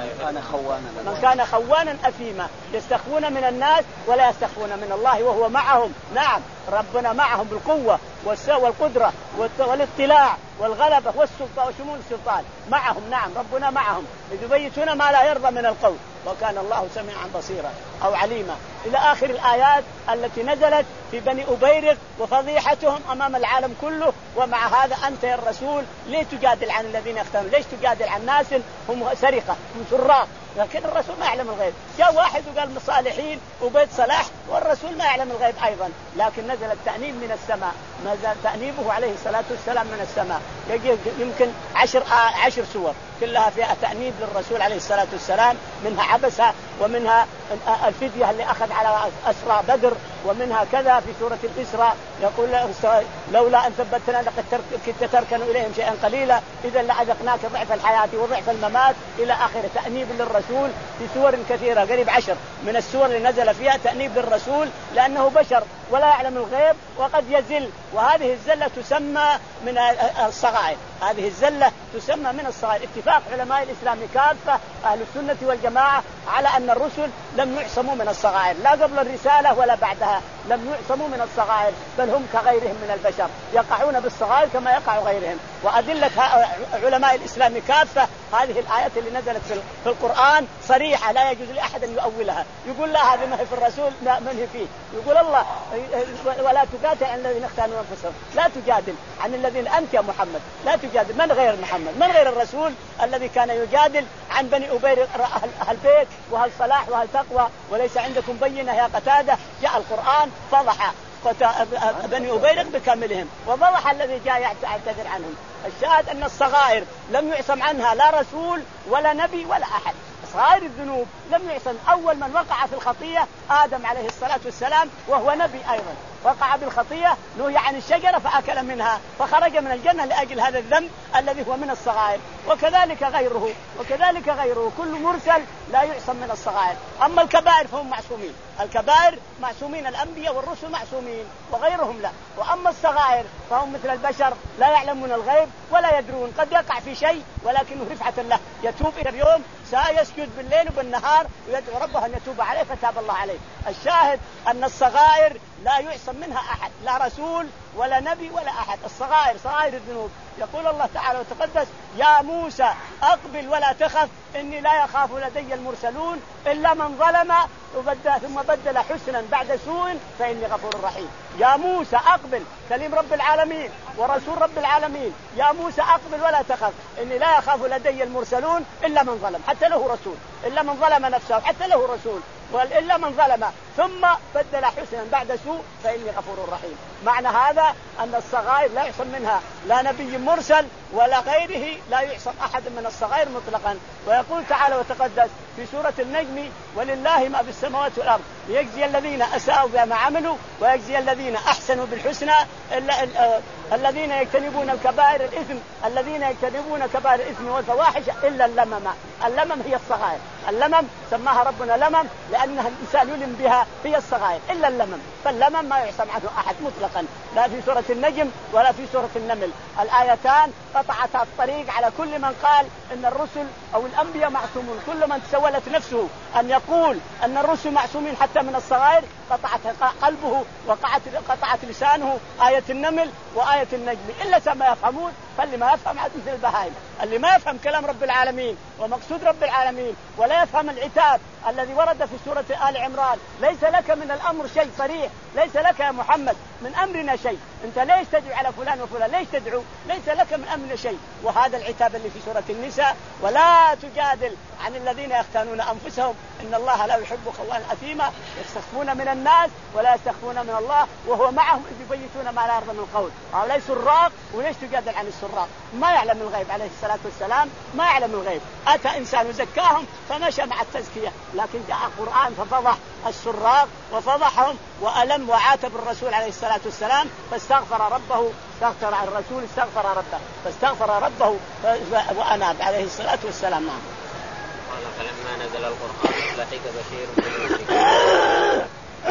من كان خوانا أثيما. يستخفون من الناس ولا يستخفون من الله وهو معهم. نعم ربنا معهم بالقوة والقدرة والاطلاع والغلبة والسلطة وشمول السلطان معهم. نعم ربنا معهم إذ يبيتون ما لا يرضى من القول وكان الله سميعا بصيرا أو عليما إلى آخر الآيات التي نزلت في بني أبيرق وفضيحتهم أمام العالم كله. ومع هذا أنت يا الرسول ليه تجادل عن الذين يختارون؟ ليش تجادل عن ناس هم سرقة هم سراق؟ لكن الرسول ما يعلم الغيب. جاء واحد وقال مصالحين وبيت صلاح والرسول ما يعلم الغيب أيضا، لكن نزل التأنيب من السماء، نزل تأنيبه عليه الصلاة والسلام من السماء، يجي يمكن عشر عشر سور كلها فيها تأنيب للرسول عليه الصلاة والسلام، منها عبسة، ومنها الفدية اللي أخذ على أسرى بدر، ومنها كذا في سورة الإسراء يقول لولا أن ثبتنا لقد كنت تركن إليهم شيئا قليلا إذا لأذقناك ضعف الحياة وضعف الممات إلى آخر تأنيب للرسول في سور كثيرة، قريب عشر من السور اللي نزل فيها تأنيب للرسول لأنه بشر ولا يعلم الغيب وقد يزل، وهذه الزلة تسمى من الصغائر، هذه الزلة تسمى من الصغائر. اتفاق علماء الإسلام كافة أهل السنة والجماعة على أن الرسل لم يعصموا من الصغائر، لا قبل الرسالة ولا بعدها لم يعصموا من الصغائر، بل هم كغيرهم من البشر يقعون بالصغائر كما يقع غيرهم. وأدلة علماء الإسلام كافة هذه الآيات اللي نزلت في القرآن صريحة لا يجوز لأحد أن يؤولها، يقول لا هذه ما هي في الرسول لا من هي فيه، يقول الله ولا تقاتل عن الذين اختانوا أنفسهم، لا تجادل عن الذين أنت يا محمد، لا تجادل من غير محمد، من غير الرسول الذي كان يجادل عن بني أبير أهل بيت وهل صلاح وهل تقوى وليس عندكم بينة يا قتادة. جاء القرآن فضح بني أبيرق بكاملهم وضح الذي جاء يعتذر عنهم. الشاهد أن الصغائر لم يعصم عنها لا رسول ولا نبي ولا أحد. صغائر الذنوب لم يعصم، أول من وقع في الخطية آدم عليه الصلاة والسلام وهو نبي أيضا، وقع بالخطية نهي عن الشجرة فأكل منها فخرج من الجنة لأجل هذا الذنب الذي هو من الصغائر، وكذلك غيره وكذلك غيره كل مرسل لا يعصم من الصغائر. أما الكبائر فهم معصومين، الكبائر معصومين، الأنبياء والرسل معصومين وغيرهم لا. وأما الصغائر فهم مثل البشر لا يعلمون الغيب ولا يدرون، قد يقع في شيء ولكنه رفعة له، يتوب إلى اليوم سيسجد بالليل وبالنهار ويدعو ربه أن يتوب عليه فتاب الله عليه. الشاهد أن الصغائر لا يعصم منها أحد، لا رسول ولا نبي ولا أحد. الصغائر صغائر الذنوب. يقول الله تعالى وتقدس يا موسى أقبل ولا تخف إني لا يخاف لدي المرسلون إلا من ظلم ثم بدل حسنا بعد سوء فإني غفور رحيم. يا موسى أقبل، كلم رب العالمين ورسول رب العالمين، يا موسى أقبل ولا تخف إني لا يخاف لدي المرسلون إلا من ظلم، حتى له رسول، إلا من ظلم نفسه حتى له رسول، وإلا من ظلم ثم بدل حسنا بعد سوء فإني غفور رحيم. معنى هذا أن الصغائر لا يعصم منها لا نبي مرسل ولا غيره، لا يعصم أحد من الصغائر مطلقا. ويقول تعالى وتقدس في سورة النجم ولله ما في السماوات والأرض ليجزي الذين أساءوا بما عملوا ويجزي الذين أحسنوا بالحسنى إلا الذين يجتنبون الكبائر الإثم الذين يجتنبون كبائر الإثم والفواحش إلا اللمم. اللمم هي الصغائر، اللمم سماها ربنا لمم لأنها الإنسان يلم بها هي الصغائر إلا اللمم، فاللمم ما يعصم عنه أحد مطلقا لا في سورة النجم ولا في سورة النمل. الآيتان قطعتا الطريق على كل من قال إن الرسل أو الأنبياء معصومون، كل من تسولت نفسه أن يقول أن الرسل معصومين حتى من الصغائر قطعت قلبه وقطعت قطعت لسانه آية النمل وآية النجم إلا سما يفهمون. فاللي ما يفهم عاد مثل البهائم، اللي ما يفهم كلام رب العالمين ومقصود رب العالمين ولا يفهم العتاب الذي ورد في سورة آل عمران ليس لك من الأمر شيء صريح، ليس لك يا محمد من أمرنا شيء، أنت ليش تدعو على فلان وفلان، ليش تدعو، ليس لك من أمرنا شيء. وهذا العتاب اللي في سورة النساء ولا تجادل عن الذين يختانون أنفسهم إن الله لا يحب خوانا أثيما يستخفون من الناس ولا يستخفون من الله وهو معهم إذ يبيتون ما لا يرضى من القول. هؤلاء سراق، وليش تجادل عن السراق؟ ما يعلم الغيب عليه الصلاة والسلام، ما يعلم الغيب. أتى إنسان زكاهم فمشى مع التزكية، لكن جاء القرآن ففضح السراق وفضحهم وألم وعاتب الرسول عليه الصلاة والسلام فاستغفر ربه، استغفر عن الرسول استغفر ربه فاستغفر ربه وأناب عليه الصلاة والسلام. نعم.
قال فلما نزل القرآن لحق بشير بالمشركين.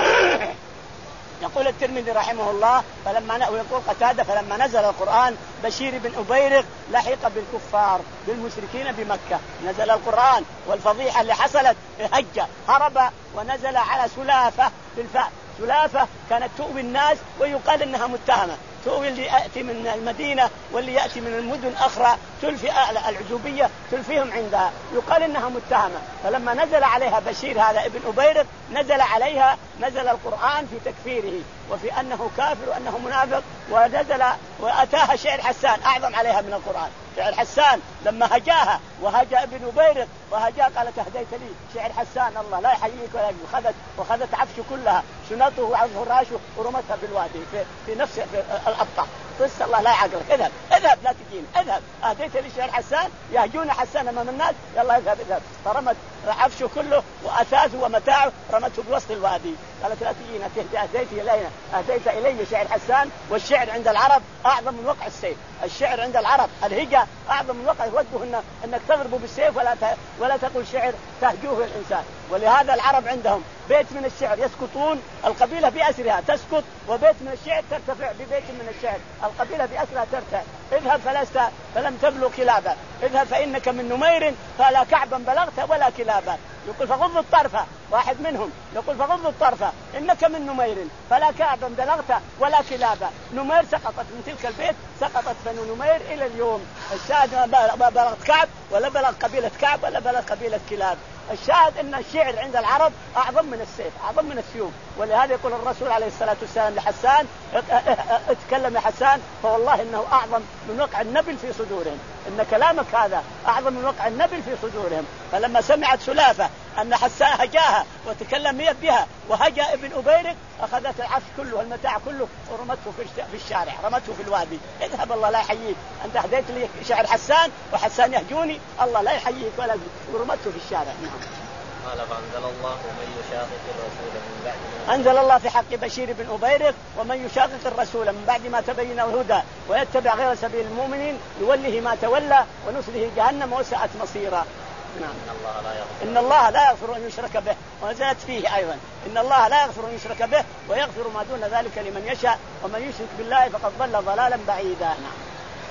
يقول الترمذي رحمه الله فلما ويقول قتادة فلما نزل القرآن بشير بن أبيرق لحق بالكفار بالمشركين بمكة. نزل القرآن والفضيحة اللي حصلت هجة هرب ونزل على سلافة بالفاء. سلافة كانت تؤوي الناس ويقال إنها متهمة، تؤوي اللي يأتي من المدينة واللي يأتي من المدن أخرى تلفي العجوبية تلفيهم عندها، يقال إنها متهمة. فلما نزل عليها بشير هذا ابن أبيرق نزل عليها نزل القرآن في تكفيره وفي أنه كافر وأنه منافق، ونزل وأتاها شعر حسان أعظم عليها من القرآن. شعر حسان لما هجاها وهجا ابن أبيرق وهجا قالت اهديت لي شعر حسان الله لا يحييك ولا يجيب. خذت وخذت عفش كلها شنطه وعفشه فراشه ورمتها في الوادي في, في نفس في الأبطح. قصة الله لا يعقلك. اذهب اذهب لا تجيني اذهب اهديت لي شعر حسان يهجون حسان امام الناس يلا اذهب اذهب. فرمت عفشه كله واثاثه ومتاعه رمته بوسط الوادي. قالت لا تجينا اهديت الينا اهديت الي شعر حسان. والشعر عند العرب اعظم من وقع السيف. الشعر عند العرب الهجا اعظم من وقع وده إن انك تضربه بالسيف ولا ولا تقول شعر تهجوه الانسان. ولهذا العرب عندهم بيت من الشعر يسقطون القبيله باسرها تسقط وبيت من الشعر ترتفع ببيت من الشعر القبيله باسرها ترتفع. اذهب فلست فلم تبلغ كلابا اذهب فانك من نمير فلا كعبا بلغت ولا كلابا. يقول فغض الطرفة واحد منهم يقول فغض الطرفة إنك من نمير فلا كعبا بلغت ولا كلابا. نمير سقطت من تلك البيت سقطت بنو نمير إلى اليوم. الشاهد ما بلغت كعب ولا بلغ قبيلة كعب ولا بلغ قبيلة كلاب. الشاهد ان الشعر عند العرب اعظم من السيف اعظم من السيوف. ولهذا يقول الرسول عليه الصلاة والسلام لحسان اتكلم يا حسان فوالله انه اعظم من وقع النبل في صدورهم. ان كلامك هذا اعظم من وقع النبل في صدورهم. فلما سمعت سلافة ان حسان هجاها وتكلم بها وهجا ابن أبيرق اخذت العفش كله والمتاع كله ورمته في الشارع رمته في الوادي. اذهب الله لا يحييك انت اهديت لي شعر حسان وحسان يهجوني الله لا يحييك ولا ورمته في الشارع. نعم.
قال فأنزل الله ومن يشاقق الرسول من بعد ما
أنزل الله في حق بشير بن أبيرق ومن يشاقق الرسول من بعد ما تبين الهدى ويتبع غير سبيل المؤمنين يوله ما تولى ونصله جهنم وساءت مصيرا. نعم.
إن الله لا يغفر
إن الله لا يغفر أن يشرك به ونزلت فيه أيضا إن الله لا يغفر أن يشرك به ويغفر ما دون ذلك لمن يشاء ومن يشرك بالله فقد ضل ضلالا بعيدا. نعم.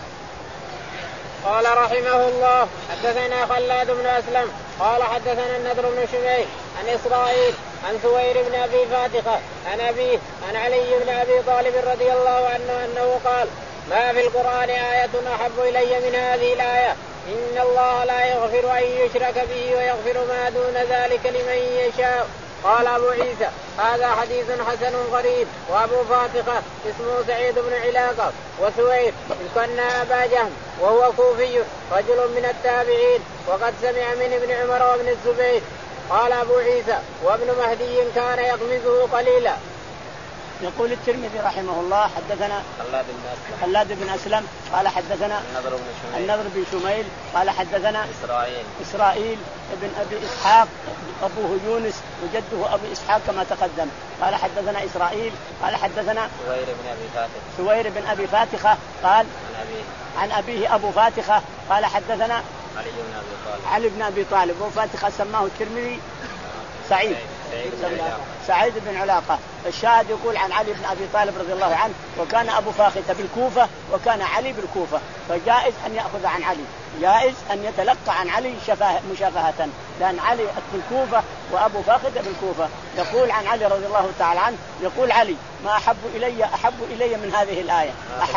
قال رحمه الله حدثنا خلاد بن أسلم قال حدثنا النضر بن شميل عن إسرائيل عن سوير بن أبي فاتخة عن أبيه عن علي بن أبي طالب رضي الله عنه أنه قال ما في القرآن آية أحب إلي من هذه الآية إن الله لا يغفر أن يشرك به ويغفر ما دون ذلك لمن يشاء. قال أبو عيسى هذا حديث حسن غريب. وأبو فاتخة اسمه سعيد بن علاقة وسوير يكنى أبا جهم وهو كوفي رجل من التابعين وقد سمع من ابن عمر وابن الزبير. قال أبو عيسى وابن مهدي كان يغمزه قليلا.
يقول الترمذي رحمه الله حدثنا
خلاد بن أسلم
خلاد بن أسلم قال حدثنا
النضر بن شميل
النضر بن شميل قال حدثنا
إسرائيل
إسرائيل ابن أبي إسحاق أبوه يونس وجده أبو إسحاق كما تقدم. قال حدثنا إسرائيل قال حدثنا
سوير بن أبي فاتخة
سوير بن أبي فاتخة قال
عن أبيه
عن أبيه أبو فاتخة قال حدثنا
علي بن أبي طالب
علي بن أبي طالب. أبو فاتخة سماه الترمذي سعيد
سعيد بن علاقة.
سعيد بن علاقة. الشاهد يقول عن علي بن أبي طالب رضي الله عنه وكان أبو فاخته بالكوفة وكان علي بالكوفة فجائز أن يأخذ عن علي جائز أن يتلقى عن علي مشافهة لأن علي بالكوفة وأبو فاخته بالكوفة. يقول عن علي رضي الله تعالى عنه يقول علي ما أحب إلي أحب إلي من هذه الآية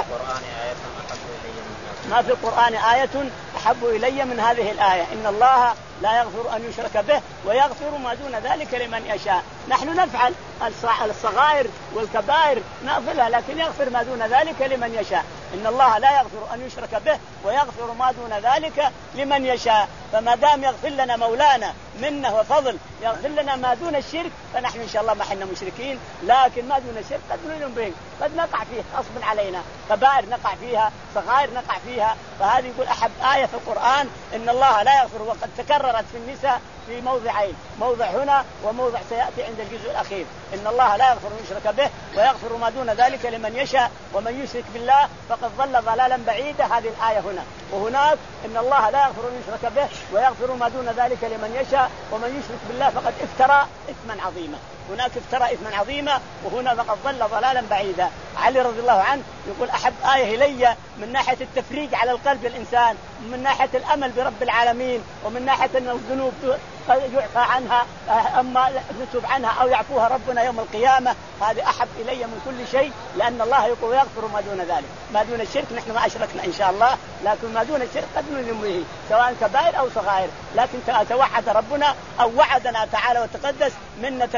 ما في القرآن آية أحب
ما في القرآن آية أحب إلي من هذه الآية إن الله لا يغفر أن يشرك به ويغفر ما دون ذلك لمن يشاء. نحن نفعل الصغائر والكبائر نغفرها لكن يغفر ما دون ذلك لمن يشاء. إن الله لا يغفر أن يشرك به ويغفر ما دون ذلك لمن يشاء. فما دام يغفر لنا مولانا منه وفضل يغفر لنا ما دون الشرك فنحن إن شاء الله ما حنا مشركين. لكن ما دون الشرك قد نؤمن به قد نقع فيه غصبا علينا كبائر نقع فيها صغائر نقع فيها. فهذه يقول أحب آية في القرآن إن الله لا يغفر وقد تكررت في النساء في موضعين موضع هنا وموضع سيأتي عند الجزء الأخير. إن الله لا يغفر أن يشرك به ويغفر ما دون ذلك لمن يشاء ومن يشرك بالله فقد ضل ضلالا بعيدا. هذه الآية هنا وهناك إن الله لا يغفر أن يشرك به ويغفر ما دون ذلك لمن يشاء ومن يشرك بالله فقد افترى إثما عظيما. هناك افترى إثما عظيما وهنا فقد ضل ضلالا بعيدا. علي رضي الله عنه يقول أحب آية إلي من ناحية التفريج على القلب الإنسان ومن ناحية الأمل برب العالمين ومن ناحية أن الذنوب يعفى عنها أما نتوب عنها أو يعفوها ربنا يوم القيامة. هذه أحب إلي من كل شيء لأن الله يقول يغفر ما دون ذلك. ما دون الشرك نحن ما أشركنا إن شاء الله لكن ما دون الشرك قد نؤمن سواء كبائر أو صغائر. لكن توعد ربنا أو وعدنا تعالى وتقدس منة وكرم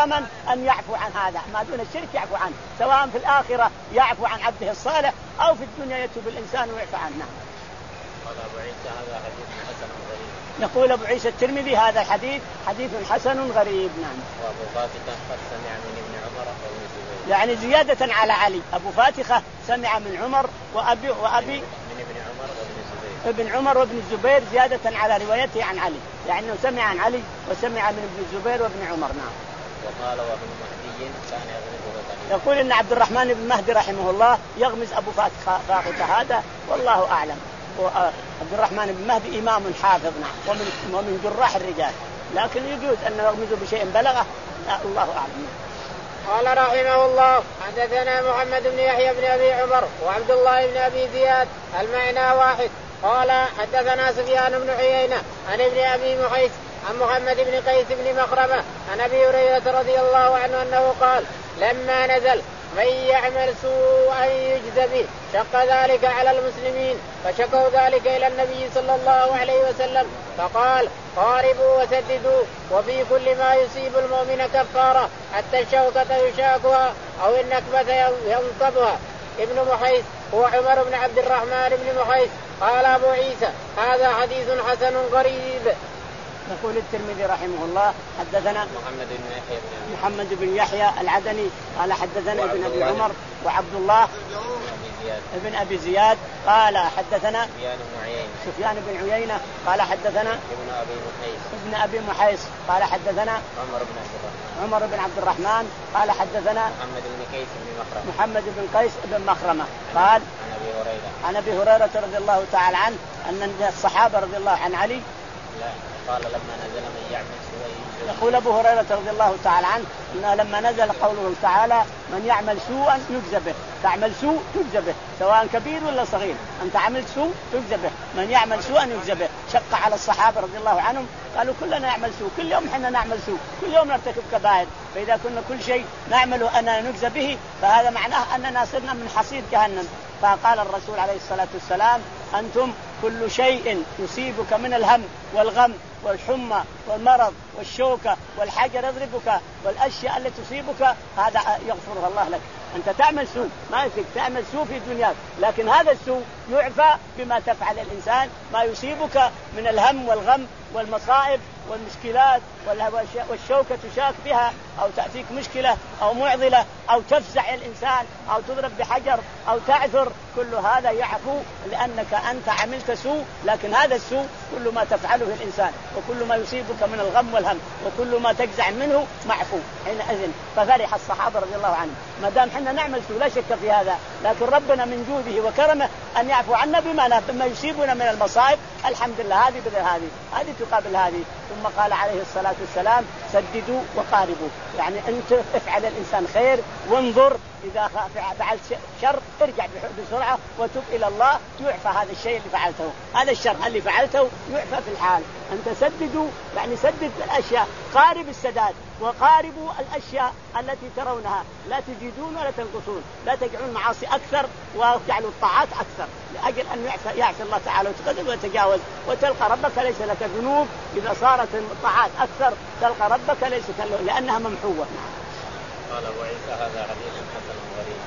تماما أن يعفو عن هذا، ما دون الشرك يعفو عنه، سواء في الآخرة يعفو عن عبده الصالح أو في الدنيا يتوب الإنسان ويعفو عنه.
قال أبو عيسى هذا حديث حسن غريب.
يقول أبو عيسى الترمذي هذا الحديث حديث حسن غريب. نعم.
وأبو فاتحة قد سمع من ابن عمر وابن الزبير.
يعني زيادة على علي. أبو فاتحة سمع من عمر وأبي وأبي
من ابن عمر وابن الزبير.
ابن عمر وابن الزبير زيادة على روايته عن علي، يعني أنه سمع عن علي وسمع من ابن الزبير وابن عمر. نعم.
وقال وابن مهدي كان يغلبه.
يقول إن عبد الرحمن بن مهدي رحمه الله يغمز أبو فاتحة فاقة هذا والله أعلم. عبد الرحمن بن مهدي إمام حافظ نعم ومن ومن جراح الرجال، لكن يجوز أن يغمزه بشيء بلغه لا الله أعلم.
قال رحمه الله حدثنا محمد بن يحيى بن أبي عمر وعبد الله بن أبي زياد المعنى واحد. قال حدثنا سفيان بن عيينة عن ابن أبي محيص عن محمد بن قيس بن مخرمة عن أبي هريرة رضي الله عنه أنه قال لما نزل من يعمل سوءا يجزى به شق ذلك على المسلمين فشكوا ذلك إلى النبي صلى الله عليه وسلم فقال قاربوا وسددوا وفي كل ما يصيب المؤمن كفارة حتى الشوكة يشاكها أو النكبة ينقبها. ابن محيص هو عمر بن عبد الرحمن بن محيص. قال أبو عيسى هذا حديث حسن غريب.
يقول الترمذي رحمه الله حدثنا
محمد بن يحيى بن
محمد بن يحيى العدني قال حدثنا ابن أبي عمر وعبد الله ابن أبي زياد قال حدثنا
سفيان بن عيينة
سفيان بن عيينة قال حدثنا
ابن أبي محيص
ابن أبي محيص قال حدثنا
عمر بن عبد الرحمن
عمر بن عبد الرحمن قال حدثنا
محمد بن قيس بن مخرمة
محمد بن قيس بن مخرمة قال
عن أبي هريرة
عن أبي هريرة رضي الله تعالى عنه أن الصحابة رضي الله عن علي
لا قال لما نزل من يعمل سوء
يقول أبو هريرة رضي الله تعالى عنه أنه لما نزل قوله تعالى من يعمل سوءا يجزى به، تعمل سوء يجزى به سواء كبير ولا صغير، أنت عملت سوء يجزى به، من يعمل سوءا يجزى به. شق على الصحابة رضي الله عنهم قالوا كلنا نعمل سوء، كل يوم احنا نعمل سوء، كل يوم نرتكب كبائر، فإذا كنا كل شيء نعمله أننا نجزى به فهذا معناه أننا صرنا من حصير جهنم. فقال الرسول عليه الصلاة والسلام أنتم كل شيء يصيبك من الهم والغم والحمى والمرض والشوكة والحجر يضربك والأشياء التي تصيبك هذا يغفرها الله لك. أنت تعمل سوء ما يفيد تعمل سوء في دنياك، لكن هذا السوء يعفى بما تفعل الإنسان ما يصيبك من الهم والغم والمصائب والمشكلات والشوكة تشاك بها أو تأتيك مشكلة أو معضلة أو تفزع الإنسان أو تضرب بحجر أو تعثر، كل هذا يعفو لأنك أنت عملت سوء، لكن هذا السوء كل ما تفعله الإنسان وكل ما يصيبك من الغم والهم وكل ما تجزع منه معفو حينئذ. ففرح الصحابة رضي الله عنهم ما دام حنا نعمل سوء لا شك في هذا، لكن ربنا من جوده وكرمه أن يعفو عنا بما بما يصيبنا من المصائب. الحمد لله هذه بدل هذه هذه تقابل هذه. ثم قال عليه الصلاة والسلام سددوا وقاربوا، يعني أنت افعل الإنسان خير وانظر إذا فعلت شر ارجع بسرعة وتب إلى الله يعفى هذا الشيء اللي فعلته، هذا الشر اللي فعلته يعفى في الحال. أنت سددوا يعني سدد الأشياء، قارب السداد وقاربوا الأشياء التي ترونها، لا تزيدون ولا تنقصون، لا تجعلون معاصي أكثر وتجعلوا الطاعات أكثر لأجل أن يعفى, يعفى الله تعالى وتقدم وتجاوز وتلقى ربك ليس لك ذنوب. إذا صارت الطاعات أكثر تلقى ربك ليس له لأنها ممحوة.
قال أبو عيسى هذا حديث حسن غريب.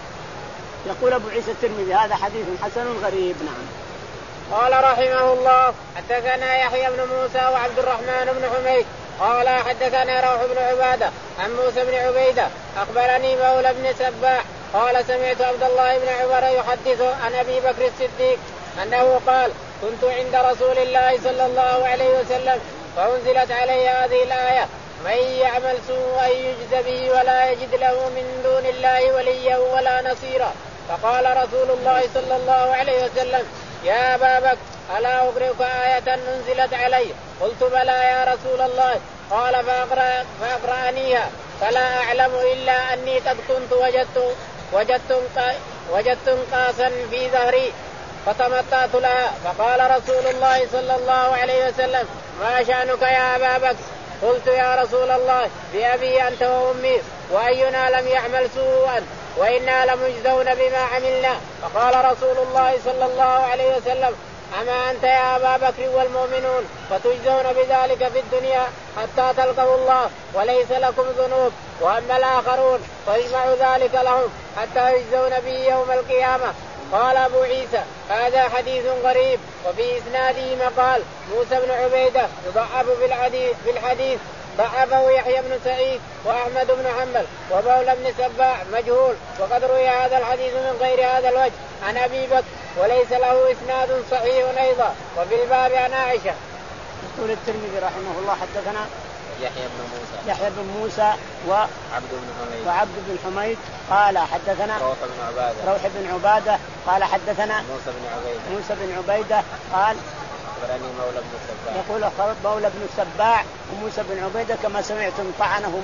يقول أبو عيسى الترمذي هذا حديث حسن غريب. نعم.
قال رحمه الله حدثنا يحيى بن موسى وعبد الرحمن بن حميد قال حدثنا روح بن عبادة عن موسى بن عبيدة أخبرني مولى بن سباح قال سمعت عبد الله بن عمر يحدث عن أبي بكر الصديق أنه قال كنت عند رسول الله صلى الله عليه وسلم فأنزلت عليه هذه الآية من يعمل سوءا يجزى به ولا يجد له من دون الله وليا ولا نصيرا. فقال رسول الله صلى الله عليه وسلم يا أبا بكر ألا أقرئك آية أنزلت علي؟ قلت بلى يا رسول الله. قال فأقرأ فأقرأنيها فلا أعلم إلا أني قد كنت وجدت وجدت وجدت قاصا في ظهري فتمطأت لها. فقال رسول الله صلى الله عليه وسلم ما شأنك يا أبا بكر؟ قلت يا رسول الله بأبي أنت وأمي وأينا لم يعمل سوءا وإنا لمجزون بما عملنا. فقال رسول الله صلى الله عليه وسلم أما أنت يا أبا بكر والمؤمنون فتجزون بذلك في الدنيا حتى تلقوا الله وليس لكم ذنوب، وأما الآخرون فيجمع ذلك لهم حتى يجزون به يوم القيامة. قال أبو عيسى هذا حديث غريب. وفي إسناده مقال موسى بن عبيدة يضعف في الحديث، ضعفه يحيى بن سعيد وأحمد بن حنبل ومولى بن سباع مجهول. وقد روي هذا الحديث من غير هذا الوجه عن أبي بكر وليس له إسناد صحيح أيضا. وفي الباب عن عائشة.
يقول الترمذي رحمه الله حدثنا
يحيى بن موسى
يحيى بن موسى
وعبد بن حميد
وعبد بن حميد قال حدثنا
روح بن عبادة
روح بن عبادة قال حدثنا
موسى بن عبيدة
موسى بن عبيدة قال
أخبرني مولى بن سباع
يقول أخبرت مولى بن سباع وموسى بن عبيدة كما سمعتم طعنه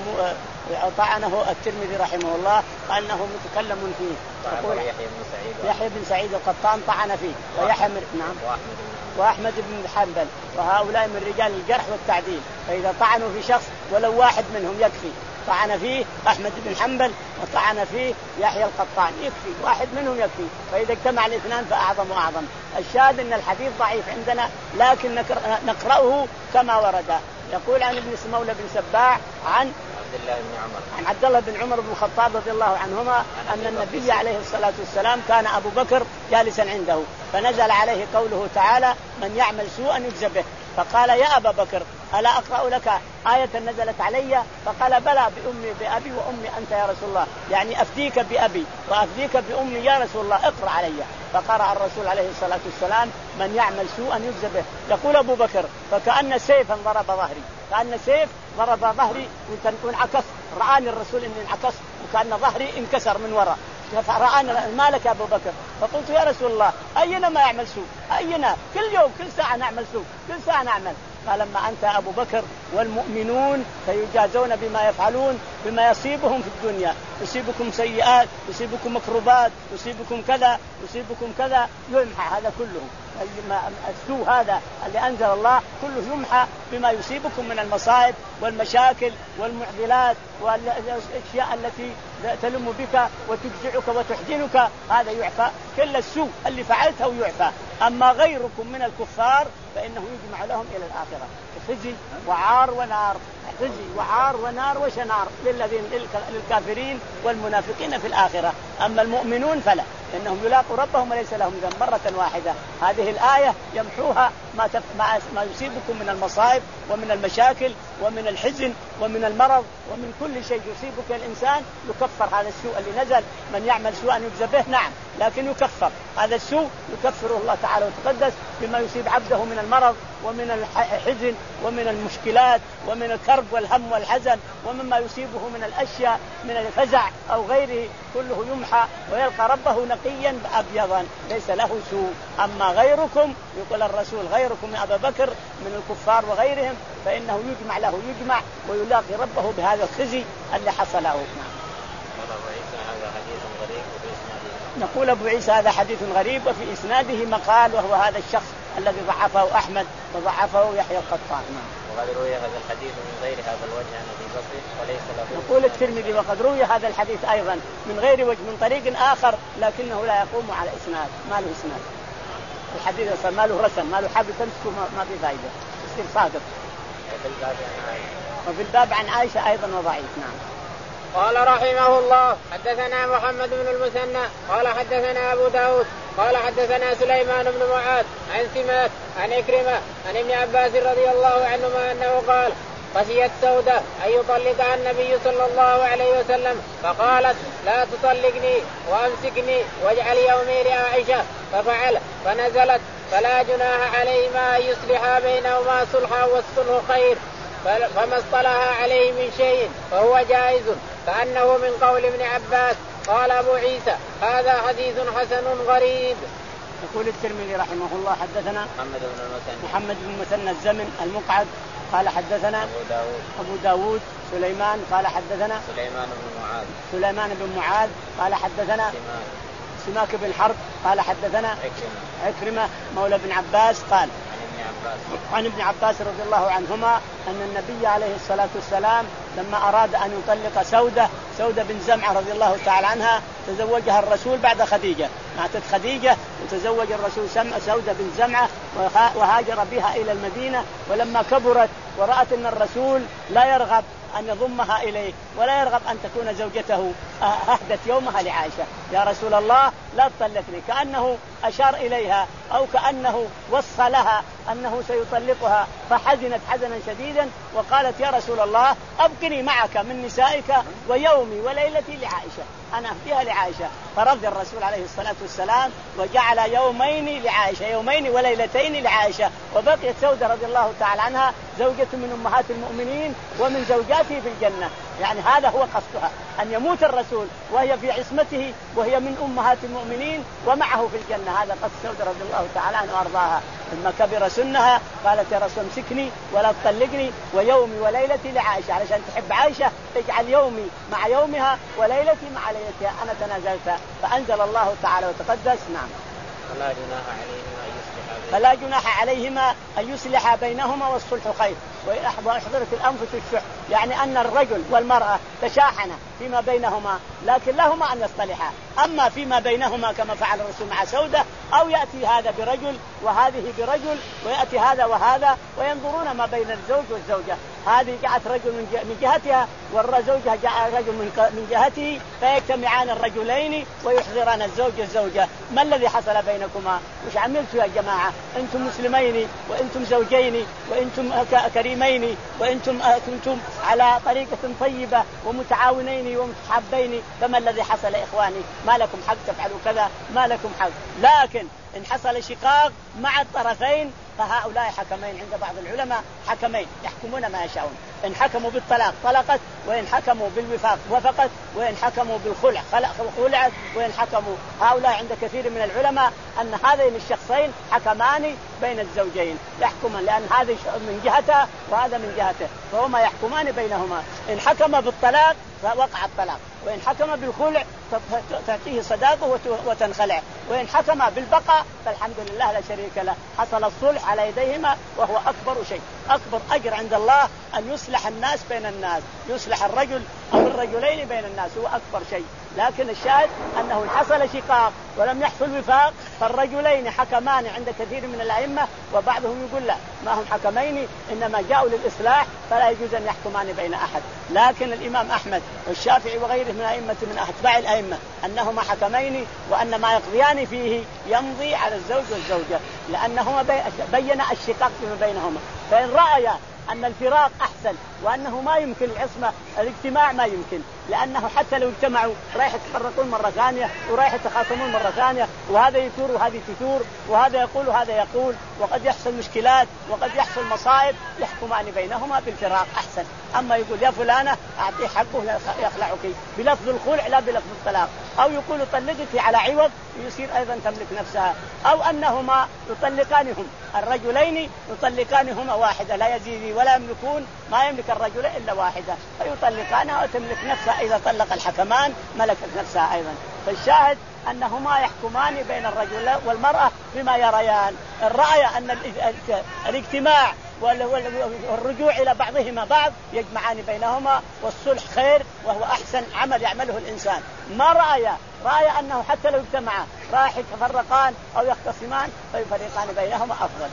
طعنه الترمذي رحمه الله أنه متكلم فيه.
يقول يحيى بن سعيد
يحيى بن سعيد القطان طعن فيه ويحيى نعم
وأحمد
وأحمد بن حنبل وهؤلاء من رجال الجرح والتعديل، فإذا طعنوا في شخص ولو واحد منهم يكفي. طعن فيه أحمد بن حنبل وطعن فيه يحيى القطان، يكفي واحد منهم يكفي، فإذا اجتمع الاثنان فأعظم وأعظم. الشاهد أن الحديث ضعيف عندنا لكن نقرأه كما ورد. يقول عن ابن مولى بن سباع عن
عبد الله بن عمر
عن عبد الله بن عمر بن الخطاب رضي الله عنهما أن النبي عليه الصلاة والسلام كان أبو بكر جالسا عنده فنزل عليه قوله تعالى من يعمل سوءا يجزى به، فقال يا أبا بكر ألا أقرأ لك آية نزلت علي؟ فقال بلى بأمي بأبي وأمي أنت يا رسول الله، يعني أفديك بأبي وأفديك بأمي يا رسول الله اقرأ علي. فقرأ الرسول عليه الصلاة والسلام من يعمل سوءا يجزى به. يقول أبو بكر فكأن سيفا ضرب ظهري، كأن سيف ضرب ظهري وانعكس، رآني الرسول إني انعكست وكأن ظهري انكسر من وراء، فرآني ما لك يا أبو بكر؟ فقلت يا رسول الله أينا ما يعمل سوء، أينا كل يوم كل ساعة نعمل سوء، كل ساعة نعمل. قال لما أنت أبو بكر والمؤمنون فيجازون بما يفعلون بما يصيبهم في الدنيا، يصيبكم سيئات، يصيبكم مكروبات، يصيبكم كذا، يصيبكم كذا، يمحى هذا كله. السوء هذا اللي أنزل الله كله يمحى بما يصيبكم من المصائب والمشاكل والمعضلات والأشياء التي تلم بك وتجزعك وتحزنك، هذا يعفى. كل السوء اللي فعلته يعفى. أما غيركم من الكفار فإنه يجمع لهم إلى الآخرة خزي وعار ونار، خزي وعار ونار وشنار للذين للكافرين والمنافقين في الآخرة. أما المؤمنون فلا، إنهم يلاقوا ربهم وليس لهم ذنب مرة واحدة. هذه الآية يمحوها ما, تف... ما يصيبكم من المصائب ومن المشاكل ومن الحزن ومن المرض ومن كل شيء يصيبك الإنسان، يكفر هذا السوء اللي نزل. من يعمل سوءا يجزى به، نعم، لكن يكفر هذا السوء، يكفره الله تعالى وتقدس بما يصيب عبده من المرض ومن الحزن ومن المشكلات ومن الكرب والهم والحزن ومما يصيبه من الأشياء من الفزع أو غيره، كله يمحى ويلقى ربه نقيا أبيضا ليس له سوء. أما غيركم يقول الرسول غيركم يا أبا بكر من الكفار وغيرهم فإنه يجمع له يجمع ويلاقي ربه بهذا الخزي اللي حصل له. نقول أبو عيسى هذا حديث غريب وفي إسناده مقال وهو هذا الشخص الذي ضعفه أحمد وضعفه يحيى القطان.
وقد روي هذا الحديث من غير هذا الوجه عن أبي بكر وليس له.
يقول الترمذي وقد روي هذا الحديث أيضا من غير وجه من طريق آخر لكنه لا يقوم على إسناد، ما له إسناد الحديث، أصلا ما له رسم، ما له حابل تمسكه، ما في فائدة، يصير صادق. وفي الباب عن عائشة أيضا وضعيف. نعم.
قال رحمه الله حدثنا محمد بن المثنى قال حدثنا أبو داود قال حدثنا سليمان بن معاذ عن سماك عن إكرمة عن ابن عباس رضي الله عنهما أنه قال خشيت سودة أن يطلقها النبي صلى الله عليه وسلم فقالت لا تطلقني وأمسكني واجعل يومي لعائشة، ففعل فنزلت فلا جناح عليهما أن يصلحا بينهما صلحا والصلح خير، فما اصطلح عليه من شيء فهو جائز، كأنه من قول ابن عباس. قال أبو عيسى هذا حديث حسن غريب.
يقول الترمذي رحمه الله حدثنا
محمد بن المثنى
محمد بن المثنى الزمن المقعد قال حدثنا
أبو داود
أبو داود سليمان قال حدثنا
سليمان بن معاذ
سليمان بن معاذ قال حدثنا
سماك
سماك بن حرب قال حدثنا
عكرمة
عكرمة مولى بن عباس قال
عباس.
عن ابن عباس رضي الله عنهما أن النبي عليه الصلاة والسلام لما أراد أن يطلق سودة سودة بن زمعة رضي الله تعالى عنها تزوجها الرسول بعد خديجة، ماتت خديجة وتزوج الرسول سودة بن زمعة وهاجر بها إلى المدينة. ولما كبرت ورأت أن الرسول لا يرغب أن يضمها إليه ولا يرغب أن تكون زوجته، أهدت يومها لعائشة: يا رسول الله لا تطلقني، كأنه أشار إليها أو كأنه وصى لها أنه سيطلقها، فحزنت حزنا شديدا وقالت: يا رسول الله أبقني معك من نسائك ويومي وليلتي لعائشة، أنا أهديها لعائشة. فرضي الرسول عليه الصلاة والسلام وجعل يومين لعائشة، يومين وليلتين لعائشة، وبقيت سودة رضي الله تعالى عنها زوجة من أمهات المؤمنين ومن زوجاته في الجنة. يعني هذا هو قصدها، أن يموت الرسول وهي في عصمته وهي من أمهات المؤمنين ومعه في الجنة. هذا قصد سودة رضي الله تعالى عنها وأرضاها. لما كبر سنها قالت: يا رسول امسكني ولا تطلقني ويومي وليلتي لعائشة، علشان تحب عائشة اجعل يومي مع يومها وليلتي مع ليلتها، أنا تنازلت. فأنزل الله تعالى وتقدس: نعم
فلا جناح عليهما أن يصلحا
فلا جناح عليهما أن يصلحا بينهما والصلح خير وأحضرت الأنفس الشح. يعني أن الرجل والمرأة تشاحنا فيما بينهما، لكن لهما أن يصطلحا. أما فيما بينهما كما فعل الرسول مع سودة، أو يأتي هذا برجل وهذه برجل، ويأتي هذا وهذا وينظرون ما بين الزوج والزوجة، هذه جاءت رجل من جهتها والزوجة جاء رجل من جهته، فيجتمعان الرجلين ويحضران الزوج والزوجة. ما الذي حصل بينكما؟ وش عملتوا يا جماعة؟ أنتم مسلمين وأنتم زوجين وأنتم كريمين وأنتم كنتم على طريقة طيبة ومتعاونين ومتحابين، فما الذي حصل يا إخواني؟ ما لكم حق تفعلوا كذا، ما لكم حق. لكن إن حصل شقاق مع الطرفين فهؤلاء حكمين عند بعض العلماء، حكمين يحكمون ما يشاءون. إن حكموا بالطلاق طلقت، وإن حكموا بالوفاق وفقت، وإن حكموا بالخلع خلعت، وإن حكموا. هؤلاء عند كثير من العلماء أن هذين الشخصين حكمان بين الزوجين، يحكمان، لأن هذا من جهته وهذا من جهته، فهما يحكمان بينهما. إن حكم بالطلاق فوقع الطلاق، وإن حكم بالخلع تأتيه صداقه وتنخلع، وإن حكم بالبقاء فالحمد لله لا شريك له، حصل الصلح على يديهما، وهو أكبر شيء. أكبر أجر عند الله أن يصلح الناس بين الناس، يصلح الرجل أو الرجلين بين الناس، هو أكبر شيء. لكن الشاهد أنه إن حصل شقاق ولم يحصل وفاق فالرجلين حكمان عند كثير من الأئمة، وبعضهم يقول لا، ما هم حكمين إنما جاءوا للإصلاح، فلا يجوز أن يحكمان بين أحد. لكن الإمام أحمد والشافعي وغيره من أئمة من أتباع الأئمة أنهما حكمين، وأن ما يقضيان فيه يمضي على الزوج والزوجة، لأنهما بين الشقاق فيما بينهما. فإن رأي أن الفراق أحسن وأنه ما يمكن العصمة الاجتماع ما يمكن، لأنه حتى لو اجتمعوا رايح يتفرقون مرة ثانية ورايح يتخاصمون مرة ثانية، وهذا يثور وهذه تثور وهذا يقول وهذا يقول، وقد يحصل مشكلات وقد يحصل مصائب، يحكمان بينهما بالفراق أحسن. أما يقول يا فلانة أعطيه حقه يخلعك بلفظ الخلع لا بلفظ الطلاق، أو يقول طلقك على عوض يصير أيضا تملك نفسها، أو أنهما يطلقانهم الرجلين يطلقانهما واحدة لا يزيد ولا يملكون، ما يملك الرجل إلا واحدة، فيطلقانها وتملك نفسها. إذا طلق الحكمان ملكت نفسها أيضا. فالشاهد أنهما يحكمان بين الرجل والمرأة بما يريان. الرأي أن الاجتماع والرجوع إلى بعضهما بعض يجمعان بينهما، والصلح خير وهو أحسن عمل يعمله الإنسان. ما رأي رأي أنه حتى لو اجتمعا راح يتفرقان أو يختصمان فيفرقان بينهما أفضل.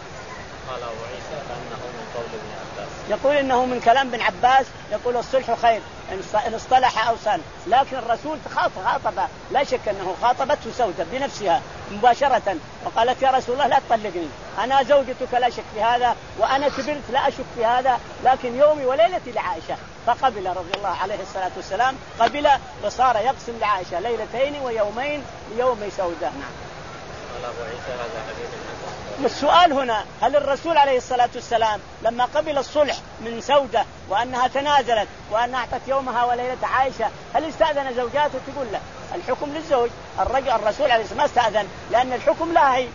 قال أبو عيسى كأنه من قول ابن عباس،
يقول إنه من كلام ابن عباس، يقول الصلح خير إن اصطلح أو سال. لكن الرسول خاطب، لا شك أنه خاطبته سودة بنفسها مباشرة وقالت يا رسول الله لا تطلقني، أنا زوجتك لا شك في هذا، وأنا كبرت لا أشك في هذا، لكن يومي وليلتي لعائشة. فقبل رضي الله عليه الصلاة والسلام، قبل وصار يقسم لعائشة ليلتين ويومين ليومي سودة. نعم.
قال أبو عيسى هذا حديث حسن.
والسؤال هنا، هل الرسول عليه الصلاة والسلام لما قبل الصلح من سودة وأنها تنازلت وأنها أعطت يومها وليلة عائشة، هل استأذن زوجاته؟ تقول لا، الحكم للزوج. الرجل الرسول عليه الصلاة والسلام ما استأذن، لأن الحكم لها هي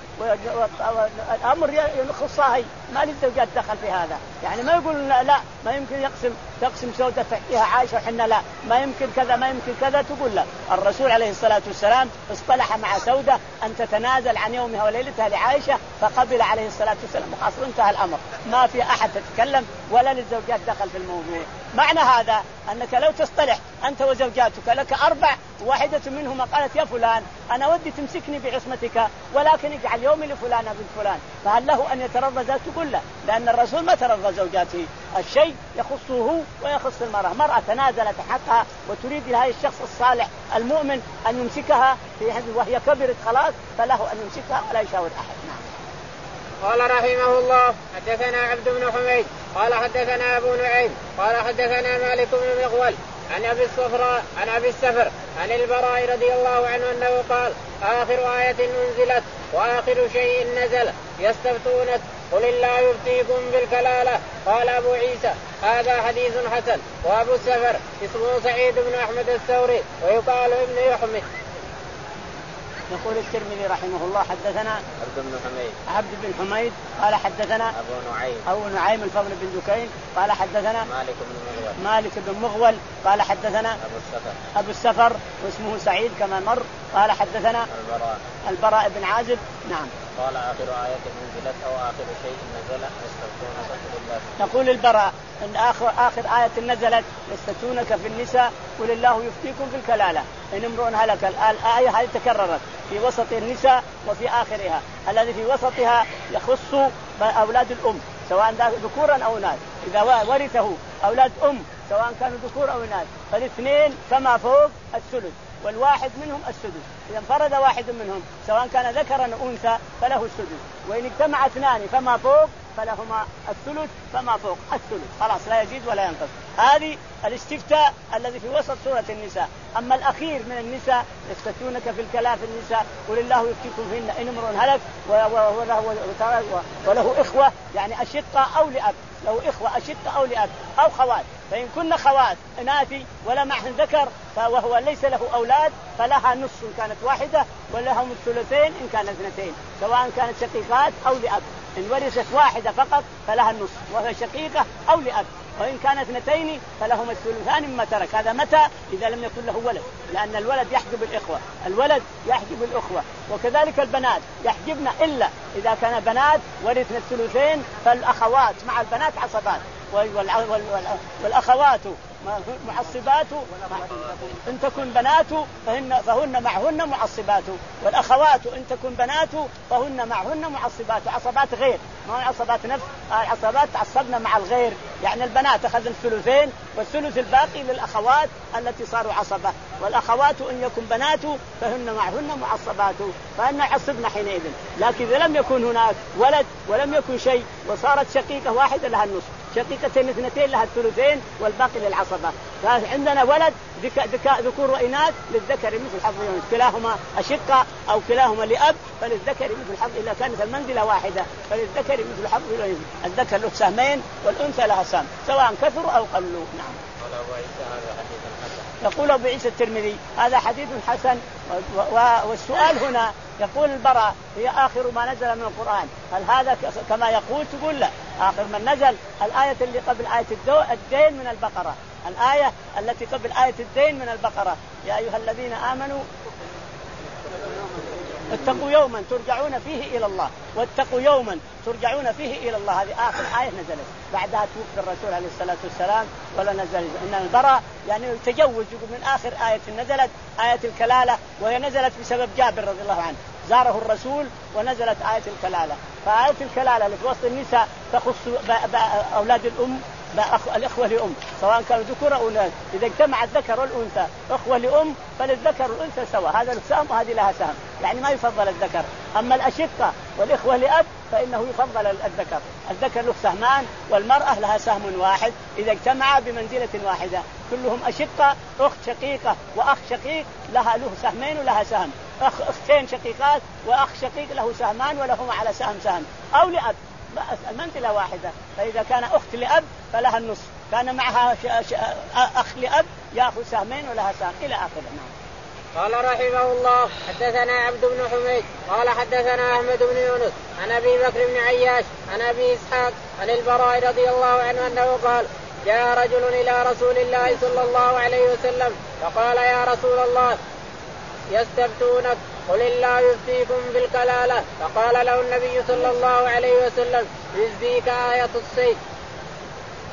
والأمر يخصها هي، ما للزوجات دخل في هذا. يعني ما يقول لا ما يمكن يقسم تقسم سودة تحتها عائشة وحنا لا، ما يمكن كذا ما يمكن كذا، تقول لا. الرسول عليه الصلاة والسلام اصطلح مع سودة أن تتنازل عن يومها وليلتها لعائشة، فقبل عليه الصلاة والسلام، وخاصة انتهى الأمر، ما في أحد تتكلم ولا للزوجات دخل في الموضوع. معنى هذا أنك لو تصطلح أنت وزوجاتك لك أربع واحدة منهما قالت يا فلان أنا ودي تمسكني بعصمتك ولكن اجعل يومي لفلان بنت فلان، فهل له أن يترضى ذلك؟ تقول له، لأن الرسول ما ترضى زوجاته، الشيء يخصه هو ويخص المرأة. مرأة تنازلت حقها وتريد لهذا الشخص الصالح المؤمن أن يمسكها في وهي كبرت خلاص، فله أن يمسكها ولا يشاور أحد.
قال رحمه الله حدثنا عبد بن حميد قال حدثنا أبو نعيم قال حدثنا مالك بن مغول عن أبي الصفراء عن أبي السفر عن البراء رضي الله عنه أنه قال آخر آية أنزلت وآخر شيء نزل يستفتونك قل الله يفتيكم بالكلالة. قال أبو عيسى هذا حديث حسن. وأبو السفر اسمه سعيد بن أحمد الثوري ويقال ابن يحمد.
يقول الترمذي رحمه الله حدثنا
عبد بن حميد
عبد بن حميد قال حدثنا
أبو نعيم
أبو نعيم الفضل بن دكين قال حدثنا
مالك بن مغول
مالك بن مغول قال حدثنا
أبو السفر
أبو السفر واسمه سعيد كما مر قال حدثنا
البراء
البراء بن عازب. نعم.
قال آخر آية نزلت أو آخر شيء نزل يستفتونك في الله.
نقول البراء أن آخر آخر آية نزلت يستفتونك في النساء قل الله يفتيكم في الكلالة إن امرؤ هلك. الآية هذه تكررت في وسط النساء وفي آخرها. الذي في وسطها يخص أولاد الأم سواء ذكورا أو إناث، إذا ورثه أولاد أم سواء كانوا ذكور أو إناث فالاثنين فما فوق الثلث والواحد منهم السدس. إذا انفرد واحد منهم سواء كان ذكرا أو أنثى فله السدس، وإن اجتمع اثنان فما فوق فلهما الثلث فما فوق الثلث، خلاص لا يزيد ولا ينقص. هذه الاستفتاء الذي في وسط سورة النساء. أما الأخير من النساء يستفتونك في الكلام في النساء قل الله يفتيكم فيهن إن امرؤ هلك وله إخوة يعني أشقة أو لأب، له إخوة أشقة أو لأب أو خوات، فإن كن خوات إناثي ولا معهن ذكر فهو ليس له أولاد فلها نصف إن كانت واحدة ولهم الثلثين إن كانت اثنتين سواء كانت شقيقات أو لأب. إن ورثت واحدة فقط فلها النصف وهي شقيقة أو لأب، وإن كانت اثنتين فلهما الثلثان مما ترك. هذا متى؟ إذا لم يكن له ولد، لأن الولد يحجب الإخوة، الولد يحجب الأخوة. وكذلك البنات يحجبن إلا إذا كان بنات ورثن الثلثين فالأخوات مع البنات عصبات، والأخوات معصبات إن تكن بنات فهن, فهن معهن معصبات، والأخوات إن تكن بنات فهن معهن معصبات. عصبات غير ما عصبات نفس، عصبات تعصبن مع الغير، يعني البنات أخذن الثلثين والثلث الباقي للأخوات التي صاروا عصبة، والأخوات إن يكن بنات فهن معهن معصبات فهن عصبن حينئذ. لكن إذا لم يكن هناك ولد ولم يكن شيء وصارت شقيقة واحدة لها النصف، شقيقتين اثنتين لها الثلثين والباقي للعصبة. عندنا ولد ذكاء ذكور وإناث للذكر مثل حظ الأنثيين، كلاهما أشقة أو كلاهما لأب فللذكر مثل حظ، إذا كانت المنزلة واحدة فللذكر مثل حظ الأنثيين، الذكر له سهمين والأنثى لها سهم سواء كثروا أو قلوا. نعم. يقول أبو عيسى الترمذي هذا حديث حسن. والسؤال هنا يقول البراء هي آخر ما نزل من القرآن، هل هذا كما يقول؟ تقول لا، آخر من نزل الآية اللي قبل آية الدين من البقرة، الآية التي قبل آية الدين من البقرة، يا أيها الذين آمنوا اتقوا يوما ترجعون فيه إلى الله واتقوا يوما ترجعون فيه إلى الله. هذه آخر آية نزلت، بعدها توفي الرسول عليه الصلاة والسلام ولا نزل. إن البراء يعني تجوز من آخر آية نزلت آية الكلالة، وهي نزلت بسبب جابر رضي الله عنه، زاره الرسول ونزلت آية الكلالة. فآية الكلالة اللي في وسط النساء تخص أولاد الأم الإخوة لأم سواء كانوا ذكور أو أنثى، إذا اجتمع الذكر والأنثى إخوة لأم فللذكر والأنثى سوا، هذا له سهم وهذه لها سهم، يعني ما يفضل الذكر. أما الأشقة والإخوة لأب فإنه يفضل الذكر، الذكر له سهمان والمرأة لها سهم واحد إذا اجتمعا بمنزلة واحدة، كلهم أشقة، أخت شقيقة وأخ شقيق لها له سهمين ولها سهم، أخ أختين شقيقات وأخ شقيق له سهمان ولهما على سهم سهم، أو لأب المنزلة واحدة، فإذا كان أخت لأب فلها النصف، كان معها ش... ش... أخ لأب يأخذ سهمين ولها سهم إلى آخره.
قال رحمه الله حدثنا عبد بن حميد قال حدثنا أحمد بن يونس عن أبي بكر بن عياش عن أبي إسحاق عن البراء رضي الله عنه أنه قال جاء رجل إلى رسول الله صلى الله عليه وسلم فقال يا رسول الله يستفتونك قل الله يفتيكم بالكلالة، فقال له النبي صلى الله عليه وسلم يجزيك آية الصيد.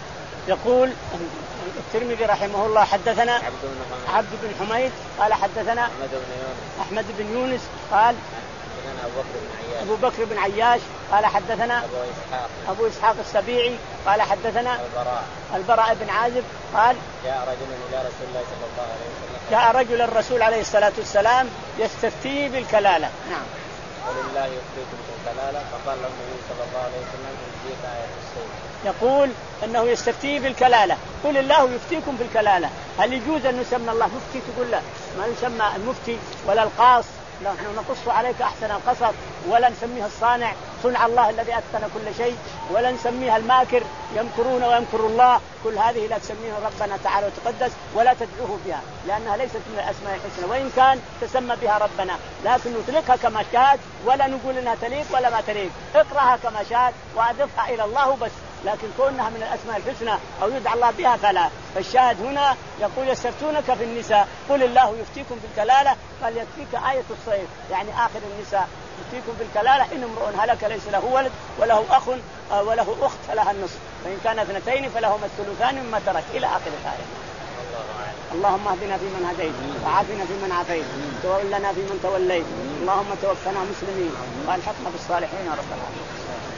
يقول الترمذي رحمه الله حدثنا عبد بن حميد قال حدثنا أحمد بن يونس قال أبو بكر بن عياش قال حدثنا أبو إسحاق, أبو إسحاق السبيعي قال حدثنا
البراء,
البراء بن عازب قال
جاء رجل إلى رسول الله صلى الله عليه وسلم
جاء رجل الرسول عليه الصلاة والسلام يستفتي بالكلالة. نعم.
ولله يفتيكم بالكلالة فقال له النبي صلى الله عليه وسلم يجزيك آية الصيد.
يقول أنه يستفتي بالكلالة قل الله يفتيكم بالكلالة. هل يجوز أن نسمى الله مفتي؟ تقول لا ما نسمى المفتي ولا القاص، لا نحن نقص عليك أحسن القصص، ولا نسميها الصانع صنع الله الذي أتقن كل شيء، ولا نسميها الماكر يمكرون ويمكر الله، كل هذه لا تسميها ربنا تعالى وتقدس ولا تدعوه بها لأنها ليست من الأسماء الحسنى، وإن كان تسمى بها ربنا لكن نطلقها كما شاءت ولا نقول انها تليق ولا ما تليق، اقرأها كما شاءت وأضفها إلى الله بس، لكن كونها من الأسماء الحسنى أو يدعى الله بها فلا. فالشاهد هنا يقول يستفتونك في النساء قل الله يفتيكم بالكلالة قال يكفيك آية الصيد، يعني آخر النساء يفتيكم بالكلالة إن امرؤ هلك ليس له ولد وله أخ وله أخت فلها النصف، فإن كان اثنتين فلهما الثلثان مما ترك إلى آخر الآية. اللهم اهدنا فيمن هديت وعافنا فيمن عافيت وتولنا فيمن توليت، اللهم توفنا مسلمين والحقنا بالصالحين يا رب العالمين.